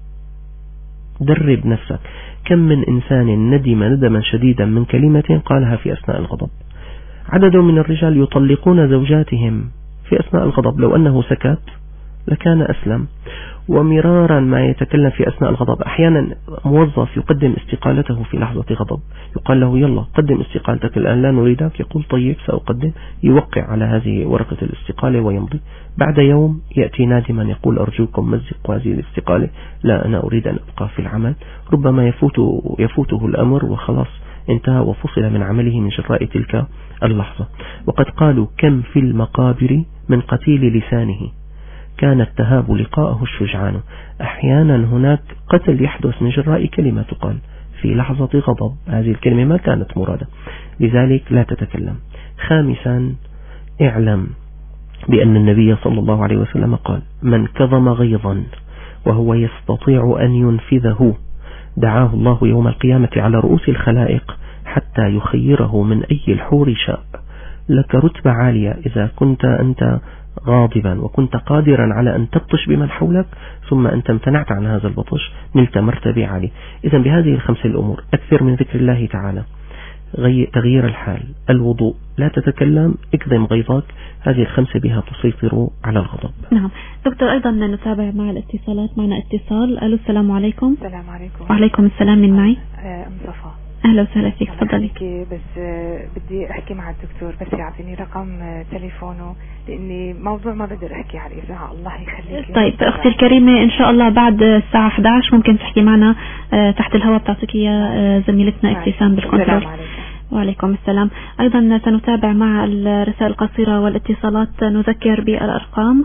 درب نفسك. كم من إنسان ندم ندما شديدا من كلمة قالها في أثناء الغضب. عدد من الرجال يطلقون زوجاتهم في أثناء الغضب، لو أنه سكت لكان أسلم. ومرارا ما يتكلم في أثناء الغضب. أحيانا موظف يقدم استقالته في لحظة غضب، يقال له يلا قدم استقالتك الآن لا نريدك، يقول طيب سأقدم، يوقع على هذه ورقة الاستقالة ويمضي. بعد يوم يأتي نادما يقول أرجوكم مزقوا هذه الاستقالة، لا أنا أريد أن أبقى في العمل. ربما يفوته الأمر وخلاص انتهى وفصل من عمله من جراء تلك اللحظة. وقد قالوا كم في المقابر من قتيل لسانه كانت تهاب لقاءه الشجعان. أحيانا هناك قتل يحدث من جراء كلمة تقال في لحظة غضب، هذه الكلمة ما كانت مرادة، لذلك لا تتكلم. خامسا اعلم بأن النبي صلى الله عليه وسلم قال من كظم غيظا وهو يستطيع أن ينفذه دعاه الله يوم القيامة على رؤوس الخلائق حتى يخيره من أي الحور شاء. لك رتبة عالية إذا كنت أنت غاضبا وكنت قادرا على أن تبطش بمن حولك، ثم أنت امتنعت عن هذا البطش، نلت مرتبة عالية. إذن بهذه الخمس الأمور: أكثر من ذكر الله تعالى، تغيير الحال، الوضوء، لا تتكلم، اكظم غيظك، هذه الخمسة بها تسيطر على الغضب. نعم دكتور، أيضا نتابع مع الاتصالات. معنا اتصال. ألو السلام عليكم. السلام عليكم. وعليكم السلام. من معي؟ مصطفى. أهلا وسهلا فيك، تفضلي. بس بدي أحكي مع الدكتور، بس يعطيني رقم تليفونه لأني موضوع ما بقدر أحكي على الإذاعة. الله يخليك. طيب أختي الكريمة، إن شاء الله بعد الساعة 11 ممكن تحكي معنا تحت الهواء، بتعطيك إياه زميلتنا ابتسام بالكنترول. وعليكم السلام. أيضا سنتابع مع الرسائل القصيرة والاتصالات. نذكر بالأرقام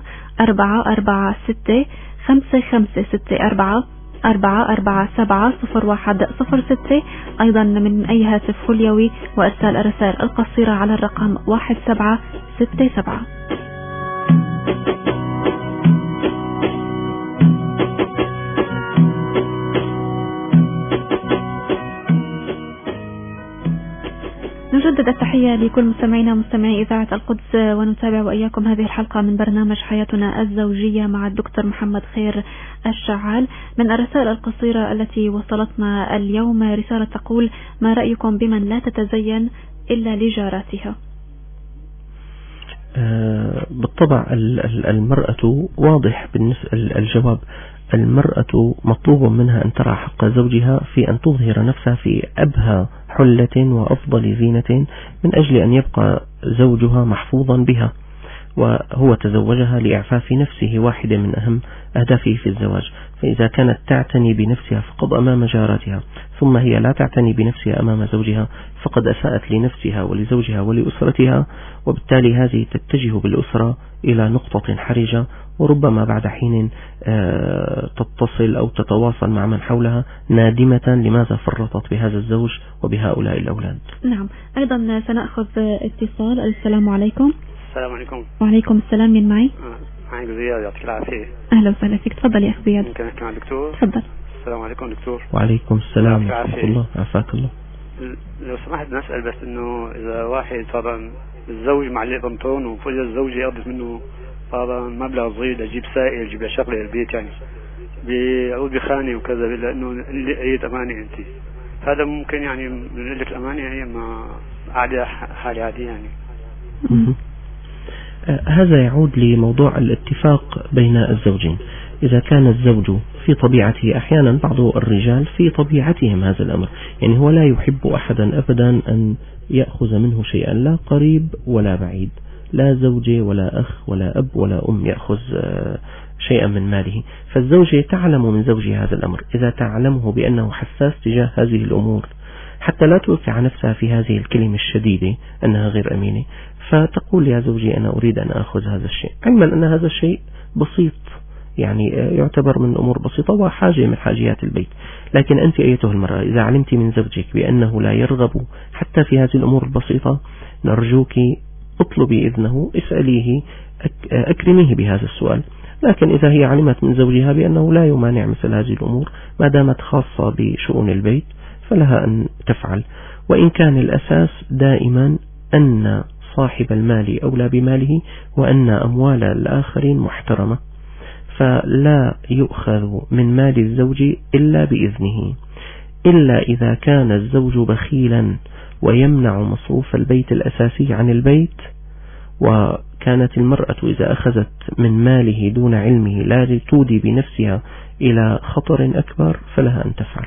446-5564 447-0106. أيضا من أي هاتف خليوي، وإرسال الرسائل القصيرة على الرقم 1767. نجدد التحية لكل مستمعينا ومستمعي إذاعة القدس، ونتابع وإياكم هذه الحلقة من برنامج حياتنا الزوجية مع الدكتور محمد خير الشعال. من الرسائل القصيرة التي وصلتنا اليوم رسالة تقول: ما رأيكم بمن لا تتزين إلا لجاراتها؟ بالطبع المرأة واضح بالنسبة الجواب. المرأة مطلوب منها أن ترى حق زوجها في أن تظهر نفسها في أبهى حلة وأفضل زينة من أجل أن يبقى زوجها محفوظا بها، وهو تزوجها لإعفاف نفسه، واحدة من أهم أهدافه في الزواج. فإذا كانت تعتني بنفسها فقط أمام جاراتها، ثم هي لا تعتني بنفسها أمام زوجها، فقد أساءت لنفسها ولزوجها ولأسرتها، وبالتالي هذه تتجه بالأسرة إلى نقطة حرجة وربما بعد حين تتصل أو تتواصل مع من حولها نادمة لماذا فرطت بهذا الزوج وبهؤلاء الأولاد. نعم. أيضا سنأخذ اتصال. السلام عليكم. السلام عليكم. وعليكم السلام. من معي؟ معك زياد، يعطيك العافية. أهلا وسهلا فيك. تفضل يا أخ زياد. ممكن أحكي مع الدكتور؟ تفضل. السلام عليكم دكتور. وعليكم السلام ورحمة الله. عافاك الله. لو سمحت نسأل بس إنه إذا واحد طبعا الزوج معلق بنطلون وفجأة الزوجة يقضي منه طبعا مبلغ صغير لجيب سائل يجيب شغله البيت، يعني بيعود بخانة وكذا، لأنه اللي أي أمانة أنت، هذا ممكن يعني من لك الأمانة هي ما عادة حالة عادية يعني. هذا يعود لموضوع الاتفاق بين الزوجين. إذا كان الزوج في طبيعته، أحيانا بعض الرجال في طبيعتهم هذا الأمر، يعني هو لا يحب أحدا أبدا أن يأخذ منه شيئا، لا قريب ولا بعيد، لا زوجة ولا أخ ولا أب ولا أم يأخذ شيئا من ماله. فالزوجة تعلم من زوجها هذا الأمر، إذا تعلمه بأنه حساس تجاه هذه الأمور حتى لا توقع نفسها في هذه الكلمة الشديدة أنها غير أمينة، فتقول يا زوجي أنا أريد أن أخذ هذا الشيء، علما أن هذا الشيء بسيط، يعني يعتبر من أمور بسيطة وحاجة من حاجيات البيت. لكن أنت أيتها المرأة إذا علمت من زوجك بأنه لا يرغب حتى في هذه الأمور البسيطة، نرجوك اطلبي إذنه، اسأليه، أكرميه بهذا السؤال. لكن إذا هي علمت من زوجها بأنه لا يمانع مثل هذه الأمور ما دامت خاصة بشؤون البيت فلها أن تفعل. وإن كان الأساس دائما أن صاحب المال أولى بماله وأن أموال الآخرين محترمة، فلا يؤخذ من مال الزوج إلا بإذنه، إلا إذا كان الزوج بخيلا ويمنع مصروف البيت الأساسي عن البيت، وكانت المرأة إذا أخذت من ماله دون علمه لا تودي بنفسها إلى خطر أكبر فلها أن تفعل.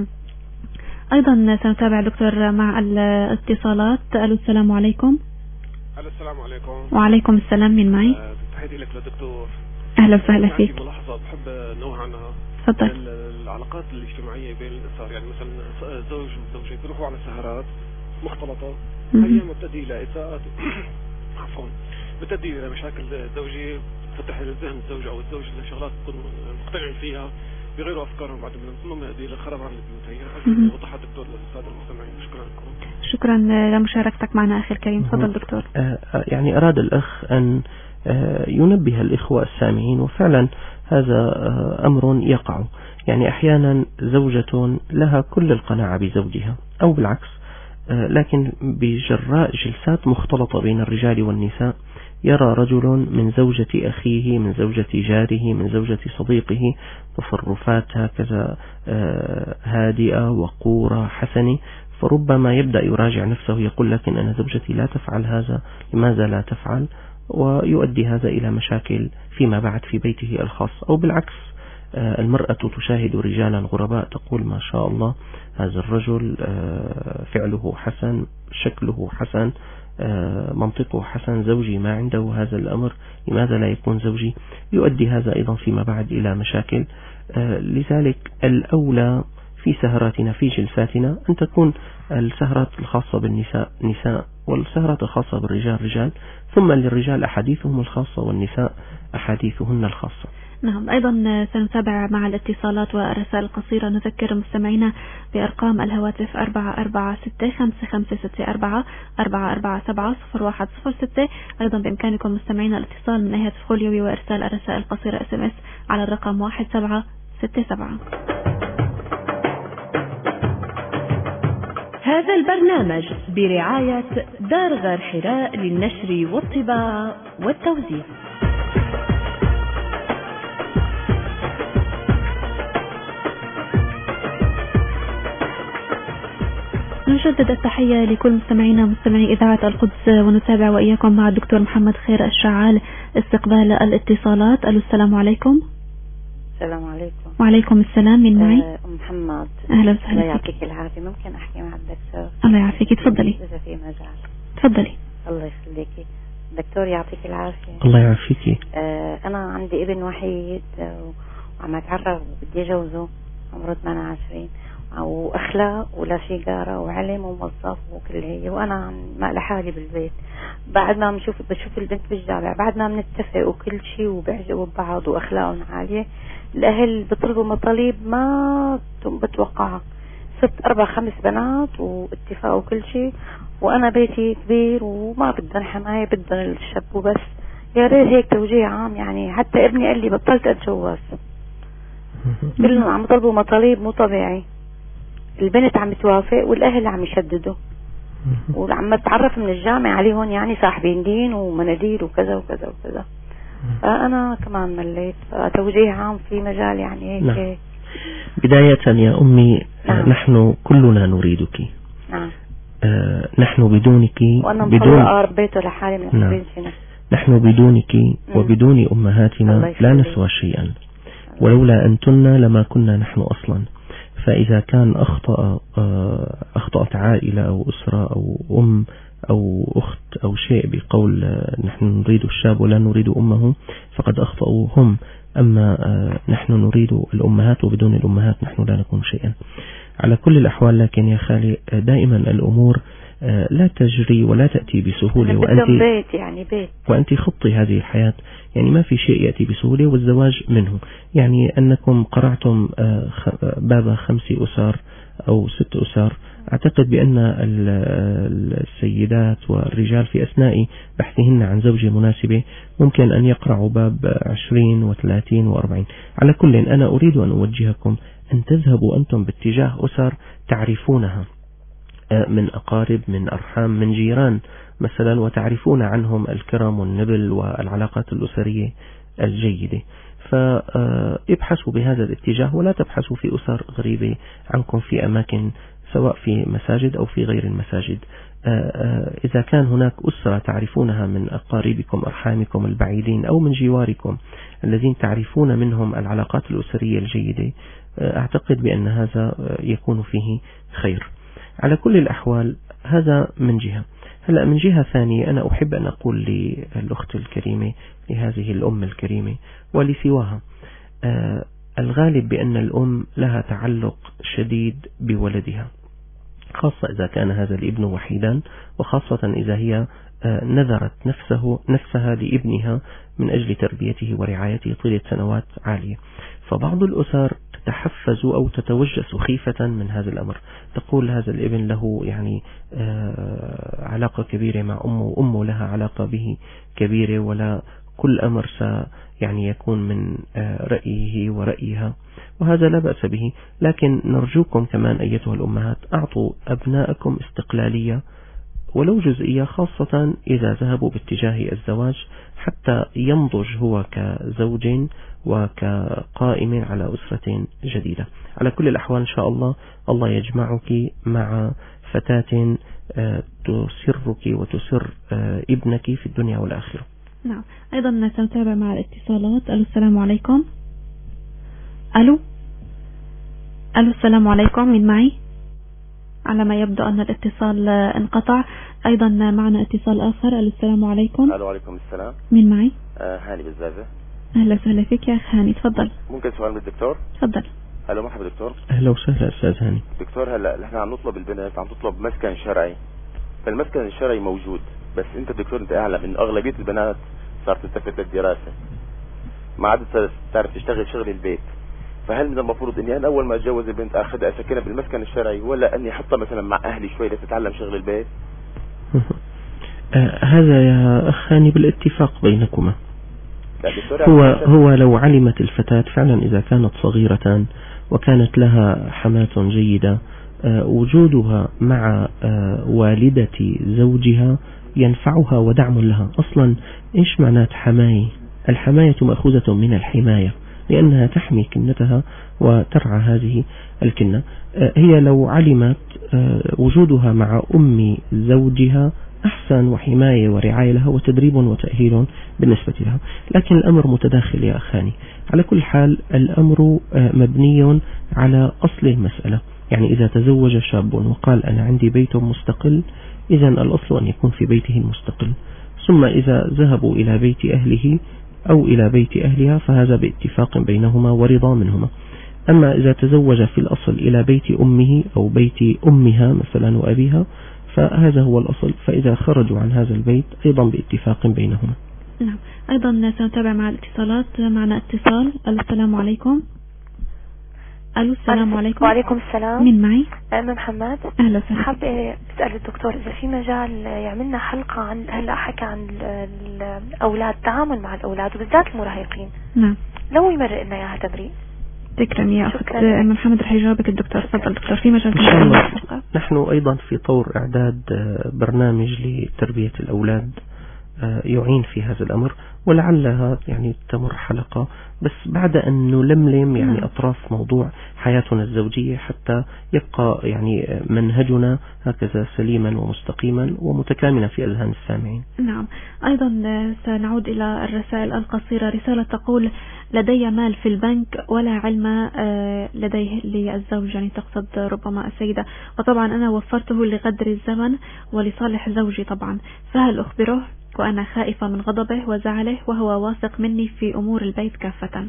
أيضا سنتابع دكتور مع الاتصالات. السلام عليكم. السلام عليكم. وعليكم السلام. من معي؟ تحياتي لك للدكتور. أهلا وسهلا فيك. عندي ملاحظة بحب أنوه عنها. تفضل. العلاقات الاجتماعية بين الأسر، يعني مثلا زوج وزوجة بيروحوا على سهرات مختلطة، هي مبتدئ إلى إساءة عفوا بتؤدي إلى مشاكل زوجية، تفتح ذهن الزوج أو الزوج لشغلات يكونوا مقتنعين فيها بغيروا أفكارهم بعد من ثم يؤدي إلى خراب عن البيوت. وضح الدكتور للسادة المستمعين. شكرا لكم. شكرا لمشاركتك معنا أخي الكريم. تفضل دكتور. يعني أراد الأخ أن ينبه الإخوة السامعين، وفعلا هذا أمر يقع، يعني أحيانا زوجة لها كل القناعة بزوجها أو بالعكس، لكن بجراء جلسات مختلطة بين الرجال والنساء يرى رجل من زوجة أخيه، من زوجة جاره، من زوجة صديقه تصرفات هكذا هادئة وقورة حسنة، فربما يبدأ يراجع نفسه، يقول لكن أنا زوجتي لا تفعل هذا، لماذا لا تفعل؟ ويؤدي هذا إلى مشاكل فيما بعد في بيته الخاص. أو بالعكس، المرأة تشاهد رجالا غرباء تقول ما شاء الله هذا الرجل فعله حسن، شكله حسن، منطقه حسن، زوجي ما عنده هذا الأمر، لماذا لا يكون زوجي؟ يؤدي هذا أيضا فيما بعد إلى مشاكل. لذلك الأولى في سهراتنا في جلساتنا أن تكون السهرات الخاصة بالنساء نساء، والسهرات الخاصة بالرجال رجال، ثم للرجال أحاديثهم الخاصة والنساء أحاديثهن الخاصة. نعم. أيضا سنتابع مع الاتصالات والرسائل القصيرة. نذكر مستمعينا بأرقام الهواتف 4465556447 أيضا بإمكانكم مستمعينا الاتصال من هاتف خوليوي وإرسال الرسائل القصيرة SMS على الرقم 1767. هذا البرنامج برعاية دار غار حراء للنشر والطباعة والتوزيع. نجدد التحية لكل مستمعينا مستمعي إذاعة القدس، ونتابع وإياكم مع الدكتور محمد خير الشعال استقبال الاتصالات. السلام عليكم. السلام عليكم. وعليكم السلام. من معي؟ محمد. أهلا وسهلا. الله يعطيك العافية. ممكن أحكي مع الدكتور؟ الله يعافيك. تفضلي. إذا في مجال. تفضلي. الله يخليكي دكتور، يعطيك العافية. الله يعافيك. أنا عندي ابن وحيد وعم أتعرف وبدي أجوزه، عمره 28، أو أخلاق ولا سيجارة وعلم وموظف وكل هي، وأنا ما لحالي بالبيت. بعد ما بشوف البنت بالجامعة، بعد ما بنتفق وكل شيء وبيعجبوا ببعض وأخلاقهم عالية، الأهل بيطلبوا مطالب ما بتوقعها. 6 4 5 بنات واتفاق وكل شيء، وأنا بيتي كبير وما بدهم حماية، بدهم الشاب وبس. يا ريت هيك توجيه عام يعني. حتى ابني قال لي بطلت أتجوز، كلهم عم يطلبوا مطالب مو طبيعي. البنت عم توافق والأهل عم يشددوا، وعم تتعرف من الجامعة عليهم يعني صاحبين دين ومناديل وكذا وكذا وكذا. فأنا كمان مليت. توجيه عام في مجال يعني هيك. نعم. بداية يا أمي، نعم. نحن كلنا نريدك. نعم. نحن بدونك، وأنا مطلقة ربيته لحالي من 20 سنة. نحن بدونك وبدون أمهاتنا لا نسوى شيئا، ولولا أنتن لما كنا نحن أصلا. فإذا كان أخطأت عائلة أو أسرة أو أم أو أخت أو شيء بقول نحن نريد الشاب ولا نريد أمه، فقد أخطأوا هم. أما نحن نريد الأمهات، وبدون الأمهات نحن لا نكون شيئا. على كل الأحوال، لكن يا خالي دائما الأمور لا تجري ولا تأتي بسهولة، وأنت خطي هذه الحياة، يعني ما في شيء يأتي بسهولة، والزواج منه. يعني أنكم قرعتم باب 5 أسر أو 6 أسر. أعتقد بأن السيدات والرجال في أثناء بحثهن عن زوجة مناسبة ممكن أن يقرعوا باب 20 و30 و40. على كل، أنا أريد أن أوجهكم أن تذهبوا أنتم باتجاه أسر تعرفونها، من أقارب، من أرحام، من جيران مثلا، وتعرفون عنهم الكرم والنبل والعلاقات الأسرية الجيدة. فابحثوا بهذا الاتجاه، ولا تبحثوا في أسر غريبة عنكم في أماكن، سواء في مساجد أو في غير المساجد. إذا كان هناك أسرة تعرفونها من أقاربكم أرحامكم البعيدين أو من جواركم الذين تعرفون منهم العلاقات الأسرية الجيدة، أعتقد بأن هذا يكون فيه خير. على كل الأحوال، هذا من جهة. هلأ من جهة ثانية، أنا أحب أن أقول للأخت الكريمة، لهذه الأم الكريمة ولسواها، الغالب بأن الأم لها تعلق شديد بولدها، خاصة إذا كان هذا الابن وحيدا، وخاصة إذا هي نذرت نفسها لابنها من أجل تربيته ورعايته طيلة سنوات عالية. فبعض الأسر تتحفز أو تتوجس خيفة من هذا الأمر، تقول هذا الابن له يعني علاقة كبيرة مع أمه، وأمه لها علاقة به كبيرة، ولا كل أمر يعني يكون من رأيه ورأيها، وهذا لا بأس به. لكن نرجوكم كمان أيتها الأمهات، أعطوا أبنائكم استقلالية ولو جزئية، خاصة إذا ذهبوا باتجاه الزواج، حتى ينضج هو كزوج وكقائم على أسرة جديدة. على كل الأحوال، إن شاء الله يجمعك مع فتاة تسرك وتسر ابنك في الدنيا والآخرة. نعم. أيضا سنتابع مع الاتصالات. السلام عليكم. ألو السلام عليكم، من معي؟ على ما يبدو أن الاتصال انقطع. أيضا معنا اتصال آخر. السلام عليكم. ألو، عليكم السلام. من معي؟ هاني بالزازة. أهلا وسهلا فيك يا أخ هاني، تفضل. ممكن سؤال من الدكتور؟ تفضل. ألو، مرحبا دكتور. أهلا وسهلا أستاذ هاني. دكتور، هلا نحن عم نطلب البنت، عم تطلب مسكن شرعي، فالمسكن الشرعي موجود، بس أنت دكتور أنت أعلم إن أغلبية البنات صارت تلتفت للدراسة، ما عادت تعرف تشتغل شغل البيت. فهل من المفروض اني انا اول ما اتجوز البنت اخذها اسكنها بالمسكن الشرعي، ولا اني احطها مثلا مع اهلي شوي لتتعلم شغل البيت؟ هذا يا اخاني بالاتفاق بينكما. هو لو علمت الفتاة فعلا اذا كانت صغيرة وكانت لها حماة جيدة، وجودها مع والدة زوجها ينفعها ودعم لها. اصلا ايش معنات حماية؟ الحماية مأخوذة من الحماية، لأنها تحمي كنتها وترعى هذه الكنة. هي لو علمت وجودها مع أم زوجها أحسن، وحماية ورعاية لها وتدريب وتأهيل بالنسبة لها. لكن الأمر متداخل يا أخاني. على كل حال، الأمر مبني على أصل المسألة. يعني إذا تزوج شاب وقال أنا عندي بيت مستقل، إذن الأصل أن يكون في بيته المستقل. ثم إذا ذهبوا إلى بيت أهله أو إلى بيت أهلها، فهذا باتفاق بينهما ورضا منهما. أما إذا تزوج في الأصل إلى بيت أمه أو بيت أمها مثلا وأبيها فهذا هو الأصل، فإذا خرجوا عن هذا البيت أيضا باتفاق بينهما. نعم. أيضا سنتابع مع الاتصالات. معنا اتصال. السلام عليكم. ألو السلام عليكم. وعليكم السلام. من معي؟ أنا محمد. أهلا وسهلا. حابة أسأل الدكتور إذا في مجال يعملنا حلقة عن هلا حكى عن الأولاد، التعامل مع الأولاد وبالذات المراهقين. نعم. لو يمرق لنا إياها تمرين. تكرم يا أخت محمد، رح يجاوبك الدكتور. تفضل دكتور، في مجال إن شاء الله. نحن أيضا في طور إعداد برنامج لتربية الأولاد يعين في هذا الأمر، ولعلها يعني تمر حلقة بس بعد أن نلملم يعني أطراف موضوع حياتنا الزوجية حتى يبقى يعني منهجنا هكذا سليما ومستقيما ومتكاملا في أذهان السامعين. نعم. أيضا سنعود إلى الرسائل القصيرة. رسالة تقول: لدي مال في البنك ولا علم لديه للزوج، يعني تقصد ربما السيدة، وطبعا أنا وفرته لقدر الزمن ولصالح زوجي طبعا، فهل أخبره وأنا خائفة من غضبه وزعله وهو واثق مني في أمور البيت كافة؟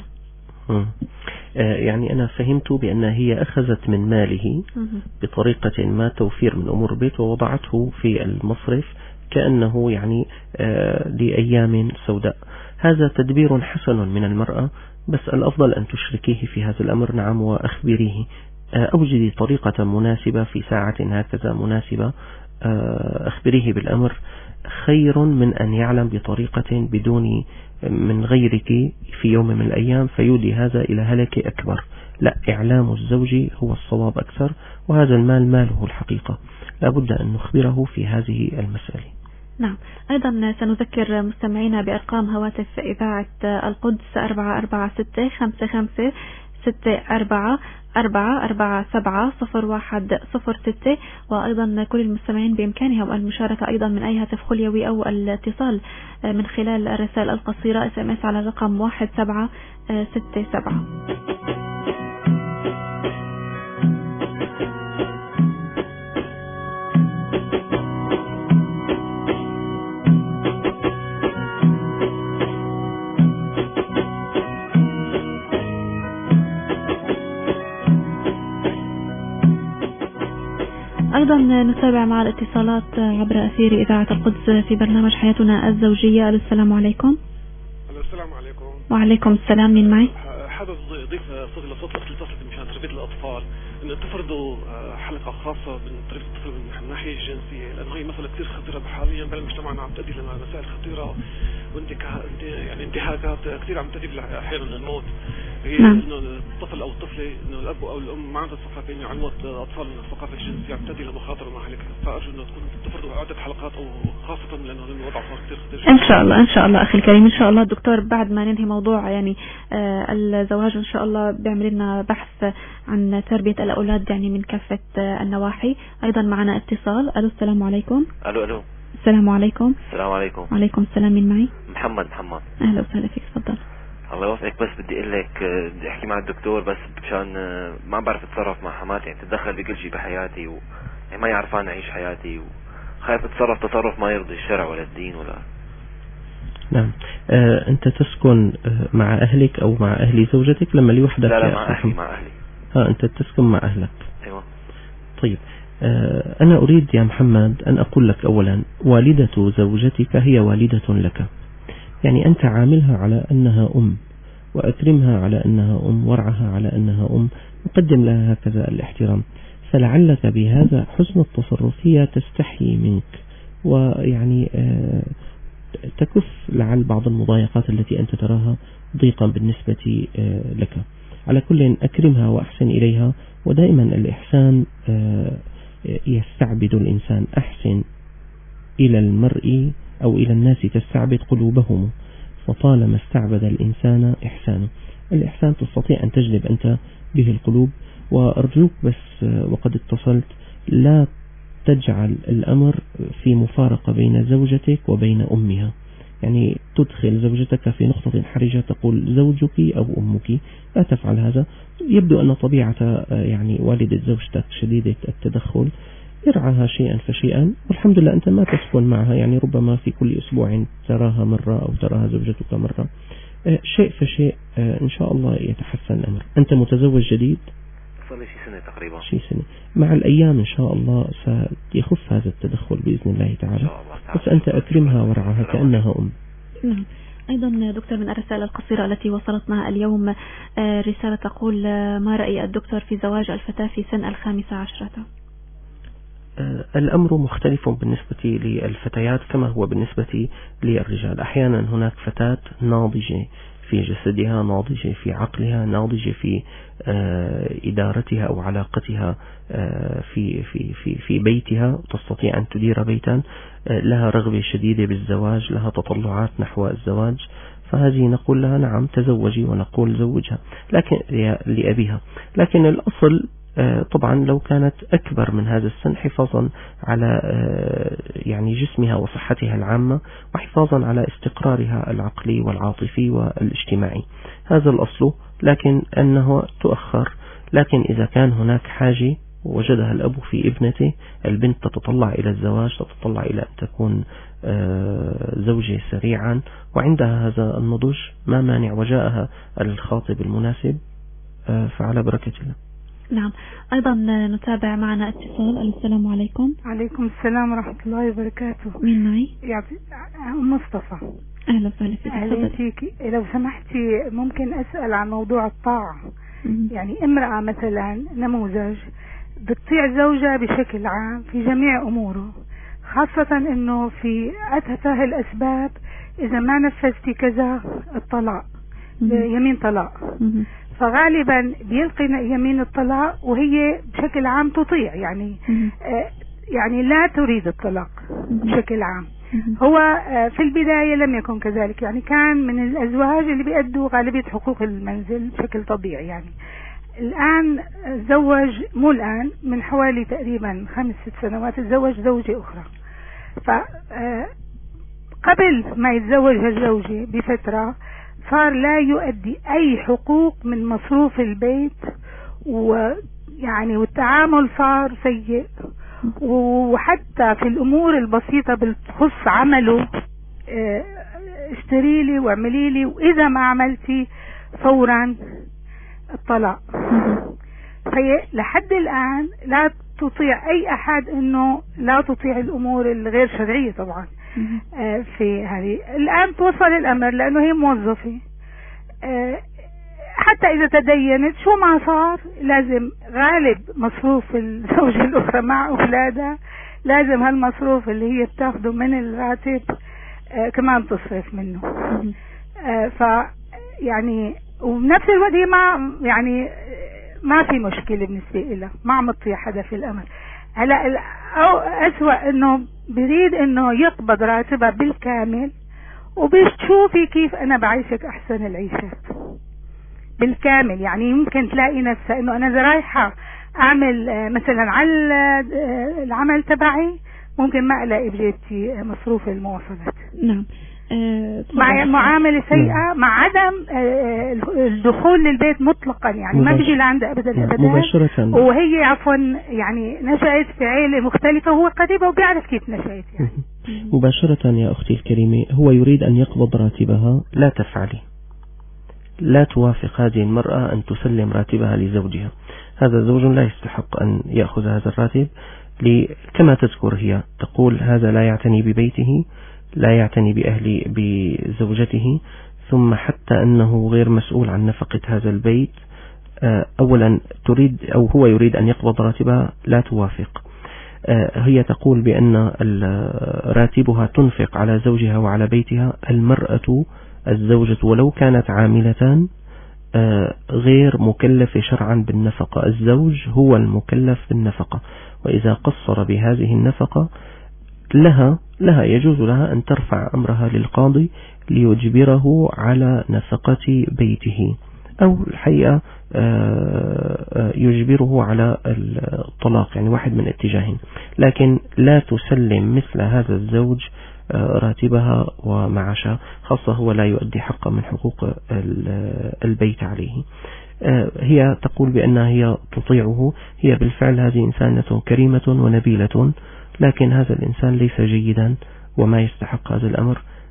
يعني أنا فهمت بأن هي أخذت من ماله بطريقة ما توفير من أمور البيت ووضعته في المصرف كأنه يعني لأيام سوداء. هذا تدبير حسن من المرأة، بس الأفضل أن تشركيه في هذا الأمر. نعم، وأخبريه، أوجدي طريقة مناسبة في ساعة هكذا مناسبة، أخبريه بالأمر خير من أن يعلم بطريقة بدون من غيرك في يوم من الأيام فيودي هذا إلى هلك أكبر. لا، إعلام الزوج هو الصواب أكثر، وهذا المال ماله الحقيقة، لابد أن نخبره في هذه المسألة. نعم. أيضا سنذكر مستمعينا بأرقام هواتف إذاعة القدس 44466444470106، وأيضا كل المستمعين بإمكانهم المشاركة أيضا من أي هاتف خليوي أو الاتصال من خلال الرسائل القصيرة SMS على الرقم 1767. أيضا نتابع مع الاتصالات عبر أثير إذاعة القدس في برنامج حياتنا الزوجية. السلام عليكم. السلام عليكم. وعليكم السلام. من معي؟ حابب أضيف صوت لصوتك اللي تصلت مشان تربية الأطفال، إنه تفرضوا حلقة خاصة من تربية الطفل من الناحية الجنسية، لأنه هي مسألة كثير خطيرة حاليا بمجتمعنا، عم تؤدي لمسائل خطيرة يعني انتهاكات كثير عم تؤدي أحيانا للموت. هي نعم. إنه الطفل أو الطفلة، إنه الأب أو الأم ما عندها ثقافة إنه يعلموا الأطفال من الثقافة الجنسية، عم تؤدي لمخاطر ومهلكة. فأرجو إنه تكون تفرضوا عدة حلقات أو خاصة لأنه الوضع صار كثير خطير. إن شاء الله إن شاء الله أخي الكريم، إن شاء الله الدكتور بعد ما ننهي موضوع يعني الزواج إن شاء الله بيعمل لنا بحث عن تربية الأولاد يعني من كافة النواحي. أيضا معنا اتصال. ألو السلام عليكم. ألو. السلام عليكم. السلام عليكم. وعليكم السلام. من معي؟ محمد. أهلا وسهلا فيك. تفضل. الله يوفقك. بس بدي اقول لك، بدي احكي مع الدكتور بس مشان ما بعرف اتصرف مع حماتي، يعني تتدخل بكل شيء بحياتي يعني ما يعرفان اعيش حياتي، وخايف اتصرف تصرف ما يرضي الشرع ولا الدين ولا. نعم. أنت تسكن مع أهلك أو مع أهل زوجتك لما لوحدك؟ لا مع أهلي. أنت تسكن مع أهلك. أيوة. طيب، أنا أريد يا محمد أن أقول لك أولا، والدة زوجتك هي والدة لك، يعني أنت عاملها على أنها أم، وأكرمها على أنها أم، وارعها على أنها أم، وقدم لها هكذا الاحترام. فلعلك بهذا حسن التصرف هي تستحي منك، ويعني تكف لعل بعض المضايقات التي أنت تراها ضيقا بالنسبة لك. على كل أكرمها وأحسن إليها، ودائما الإحسان يستعبد الإنسان. أحسن إلى المرء أو إلى الناس تستعبد قلوبهم، فطالما استعبد الإنسان إحسانه. الإحسان تستطيع أن تجلب أنت به القلوب. وأرجوك بس وقد اتصلت، لا تجعل الأمر في مفارقة بين زوجتك وبين أمها، يعني تدخل زوجتك في نقطة حرجة تقول زوجك أو أمك، لا تفعل هذا. يبدو أن طبيعة يعني والدة زوجتك شديدة التدخل، ارعاها شيئا فشيئا، والحمد لله أنت ما تسكن معها، يعني ربما في كل أسبوع تراها مرة أو تراها زوجتك مرة، شيء فشيء إن شاء الله يتحسن الأمر. أنت متزوج جديد؟ صار لي شي سنة تقريبا. شي سنة. مع الأيام إن شاء الله سيخف هذا التدخل بإذن الله تعالى. بس أنت أكرمها ورعاها كأنها أم. نعم. أيضا دكتور، من الرسائل القصيرة التي وصلتنا اليوم رسالة تقول: ما رأي الدكتور في زواج الفتاة في سن 15؟ الأمر مختلف بالنسبة للفتيات كما هو بالنسبة للرجال. أحيانا هناك فتاة ناضجة في جسدها، ناضجة في عقلها، ناضجة في إدارتها أو علاقتها في بيتها، تستطيع أن تدير بيتا، لها رغبة شديدة بالزواج، لها تطلعات نحو الزواج، فهذه نقول لها نعم تزوجي، ونقول زوجها لكن لأبيها. لكن الأصل طبعا لو كانت أكبر من هذا السن، حفاظا على يعني جسمها وصحتها العامة، وحفاظا على استقرارها العقلي والعاطفي والاجتماعي، هذا الأصل. لكن أنه تؤخر. لكن إذا كان هناك حاجة وجدها الأب في ابنته، البنت تتطلع إلى الزواج، تتطلع إلى أن تكون زوجة سريعا، وعندها هذا النضج، ما مانع وجاءها الخاطب المناسب، فعلى بركة الله. نعم. أيضا نتابع معنا اتصال. السلام عليكم. عليكم السلام ورحمة الله وبركاته. مين معي؟ مصطفى. أهلا وسهلا فيك. أهلا فيك. لو سمحتي ممكن أسأل عن موضوع الطاعة؟ يعني امرأة مثلا نموذج بتطيع زوجها بشكل عام في جميع أموره، خاصة أنه في أتفه الأسباب إذا ما نفذتي كذا الطلاق، يمين طلاق، فغالبا بيلقي يمين الطلاق وهي بشكل عام تطيع، يعني لا تريد الطلاق بشكل عام. هو في البداية لم يكن كذلك، يعني كان من الأزواج اللي بيأدوا غالبية حقوق المنزل بشكل طبيعي. يعني الآن تزوج، مو الآن، من حوالي تقريبا 5-6 سنوات تزوج زوجة أخرى. فقبل ما يتزوج هالزوجة بفترة صار لا يؤدي أي حقوق من مصروف البيت، ويعني والتعامل صار سيء، وحتى في الأمور البسيطة بتخص عمله، اشتري لي واعملي لي، وإذا ما عملتي فورا الطلاق. فهي لحد الآن لا تطيع أي أحد، إنه لا تطيع الأمور الغير شرعية طبعا. في هذه الآن توصل الأمر لأنه هي موظفة، حتى إذا تدينت شو ما صار لازم غالب مصروف الزوجة الأخرى مع أولادها، لازم هالمصروف اللي هي بتاخده من الراتب كمان تصرف منه. يعني وبنفس الوقت هي ما في مشكلة بالنسبة لها، ما عم تطيع حدا في الأمر. هلا أو أسوأ إنه بريد إنه يقبض راتبها بالكامل، وبتشوفي كيف أنا بعيشك أحسن العيشات بالكامل. يعني يمكن تلاقي نفسها إنه أنا إذا رايحة أعمل مثلا على العمل تبعي ممكن ما ألاقي بجيبتي مصروف المواصلات. نعم. مع معاملة سيئة، مع عدم الدخول للبيت مطلقا، يعني ما بيجي لعندها أبدا مباشرة. وهي عفوا يعني نشأت في عائلة مختلفة، وهو قريبة وبيعرف كيف نشأت يعني. مباشرة يا أختي الكريمة، هو يريد أن يقبض راتبها، لا تفعلي، لا توافق هذه المرأة أن تسلم راتبها لزوجها. هذا زوج لا يستحق أن يأخذ هذا الراتب، كما تذكر هي تقول هذا لا يعتني ببيته، لا يعتني بزوجته، ثم حتى أنه غير مسؤول عن نفقة هذا البيت. أولا تريد أو هو يريد أن يقبض راتبها، لا توافق. هي تقول بأن راتبها تنفق على زوجها وعلى بيتها. المرأة الزوجة ولو كانت عاملة غير مكلفة شرعا بالنفقة، الزوج هو المكلف بالنفقة، وإذا قصر بهذه النفقة لها يجوز لها أن ترفع أمرها للقاضي ليجبره على نفقة بيته، أو الحقيقة يجبره على الطلاق، يعني واحد من اتجاهين. لكن لا تسلم مثل هذا الزوج راتبها ومعاشها، خاصة هو لا يؤدي حقا من حقوق البيت عليه. هي تقول بأنها هي تطيعه، هي بالفعل هذه إنسانة كريمة ونبيلة، لكن هذا الإنسان ليس جيدا وما يستحق هذا الأمر.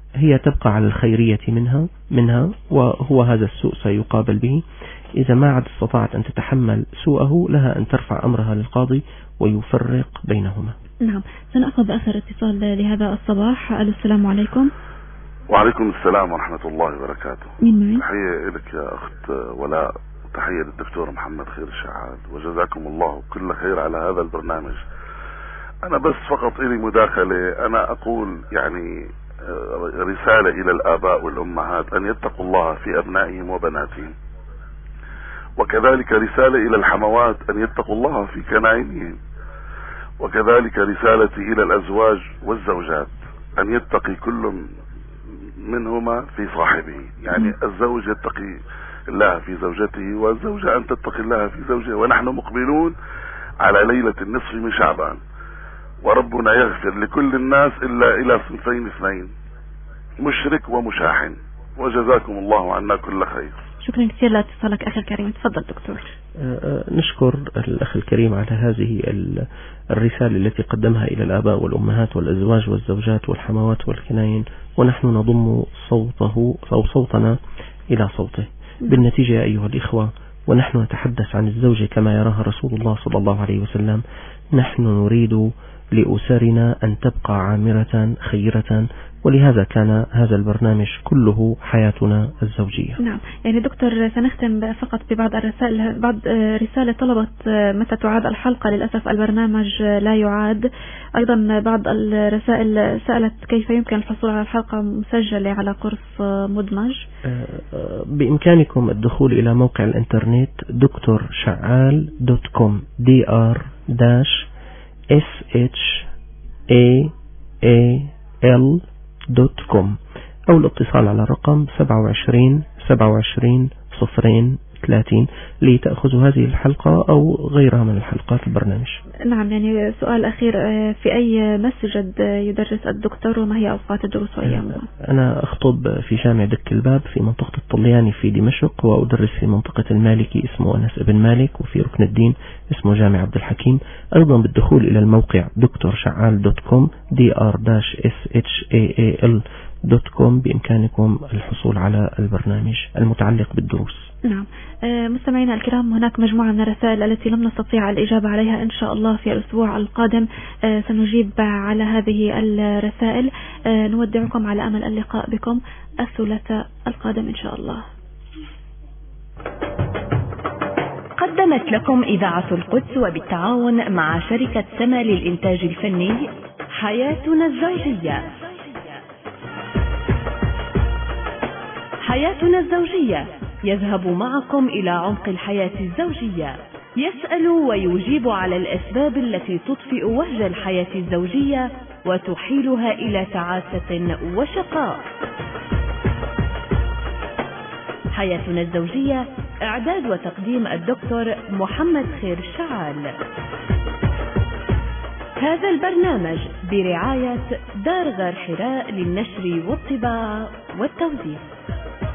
هي تبقى على الخيرية منها وهو هذا السوء سيقابل به. إذا ما عاد استطاعت أن تتحمل سوءه لها أن ترفع أمرها للقاضي ويفرق بينهما. نعم، سنأخذ آخر اتصال لهذا الصباح. السلام عليكم. وعليكم السلام ورحمة الله وبركاته. مين معي؟ تحية لك يا أخت ولاء، تحية للدكتور محمد خير الشعال، وجزاكم الله كل خير على هذا البرنامج. أنا بس فقط إلي مداخلة، أنا أقول يعني رسالة إلى الآباء والأمهات أن يتقوا الله في أبنائهم وبناتهم، وكذلك رسالة إلى الحموات أن يتقوا الله في كنائنهم، وكذلك رسالتي إلى الأزواج والزوجات أن يتقي كل منهما في صاحبه. يعني الزوج يتقي الله في زوجته، والزوجة أن تتقي الله في زوجها، ونحن مقبلون على ليلة النصف من شعبان، وربنا يغفر لكل الناس إلا إلى صنفين اثنين، مشرك ومشاحن، وجزاكم الله عنا كل خير. شكرا كثير لاتصالك أخي الكريم. تفضل دكتور. نشكر الأخ الكريم على هذه الرسالة التي قدمها إلى الآباء والأمهات والأزواج والزوجات والحموات والكناين، ونحن نضم صوته أو صوتنا إلى صوته. بالنتيجة يا أيها الإخوة، ونحن نتحدث عن الزوجة كما يراها رسول الله صلى الله عليه وسلم، نحن نريد لأسرنا أن تبقى عامرة خيرة، ولهذا كان هذا البرنامج كله حياتنا الزوجية. نعم، يعني دكتور سنختم فقط ببعض الرسائل. بعض رسالة طلبت متى تعاد الحلقة، للأسف البرنامج لا يعاد. أيضا بعض الرسائل سألت كيف يمكن الحصول على الحلقة مسجلة على قرص مدمج. بإمكانكم الدخول إلى موقع الإنترنت drsha'al.com dr-sha'al.com أو الاتصال على رقم 27 27 030 لتأخذوا هذه الحلقة أو غيرها من الحلقات البرنامج. نعم، يعني سؤال أخير، في أي مسجد يدرس الدكتور، وما هي أوقات الدروس وأيامها؟ أنا أخطب في جامع دك الباب في منطقة الطلياني في دمشق، وأدرس في منطقة المالكي اسمه أنس ابن مالك، وفي ركن الدين اسمه جامع عبد الحكيم. أيضا بالدخول إلى الموقع drsha'al.com dr-sha'al.com بإمكانكم الحصول على البرنامج المتعلق بالدروس. نعم، مستمعينا الكرام، هناك مجموعة من الرسائل التي لم نستطيع الإجابة عليها. إن شاء الله في الأسبوع القادم سنجيب على هذه الرسائل. نودعكم على أمل اللقاء بكم الثلاثاء القادم إن شاء الله. قدمت لكم إذاعة القدس وبالتعاون مع شركة سما للإنتاج الفني حياتنا الزوجية. حياتنا الزوجية يذهب معكم إلى عمق الحياة الزوجية، يسأل ويجيب على الأسباب التي تطفئ وهج الحياة الزوجية وتحيلها إلى تعاسة وشقاء. حياتنا الزوجية، إعداد وتقديم الدكتور محمد خير الشعال. هذا البرنامج برعاية دار غار حراء للنشر والطباعة والتوزيع.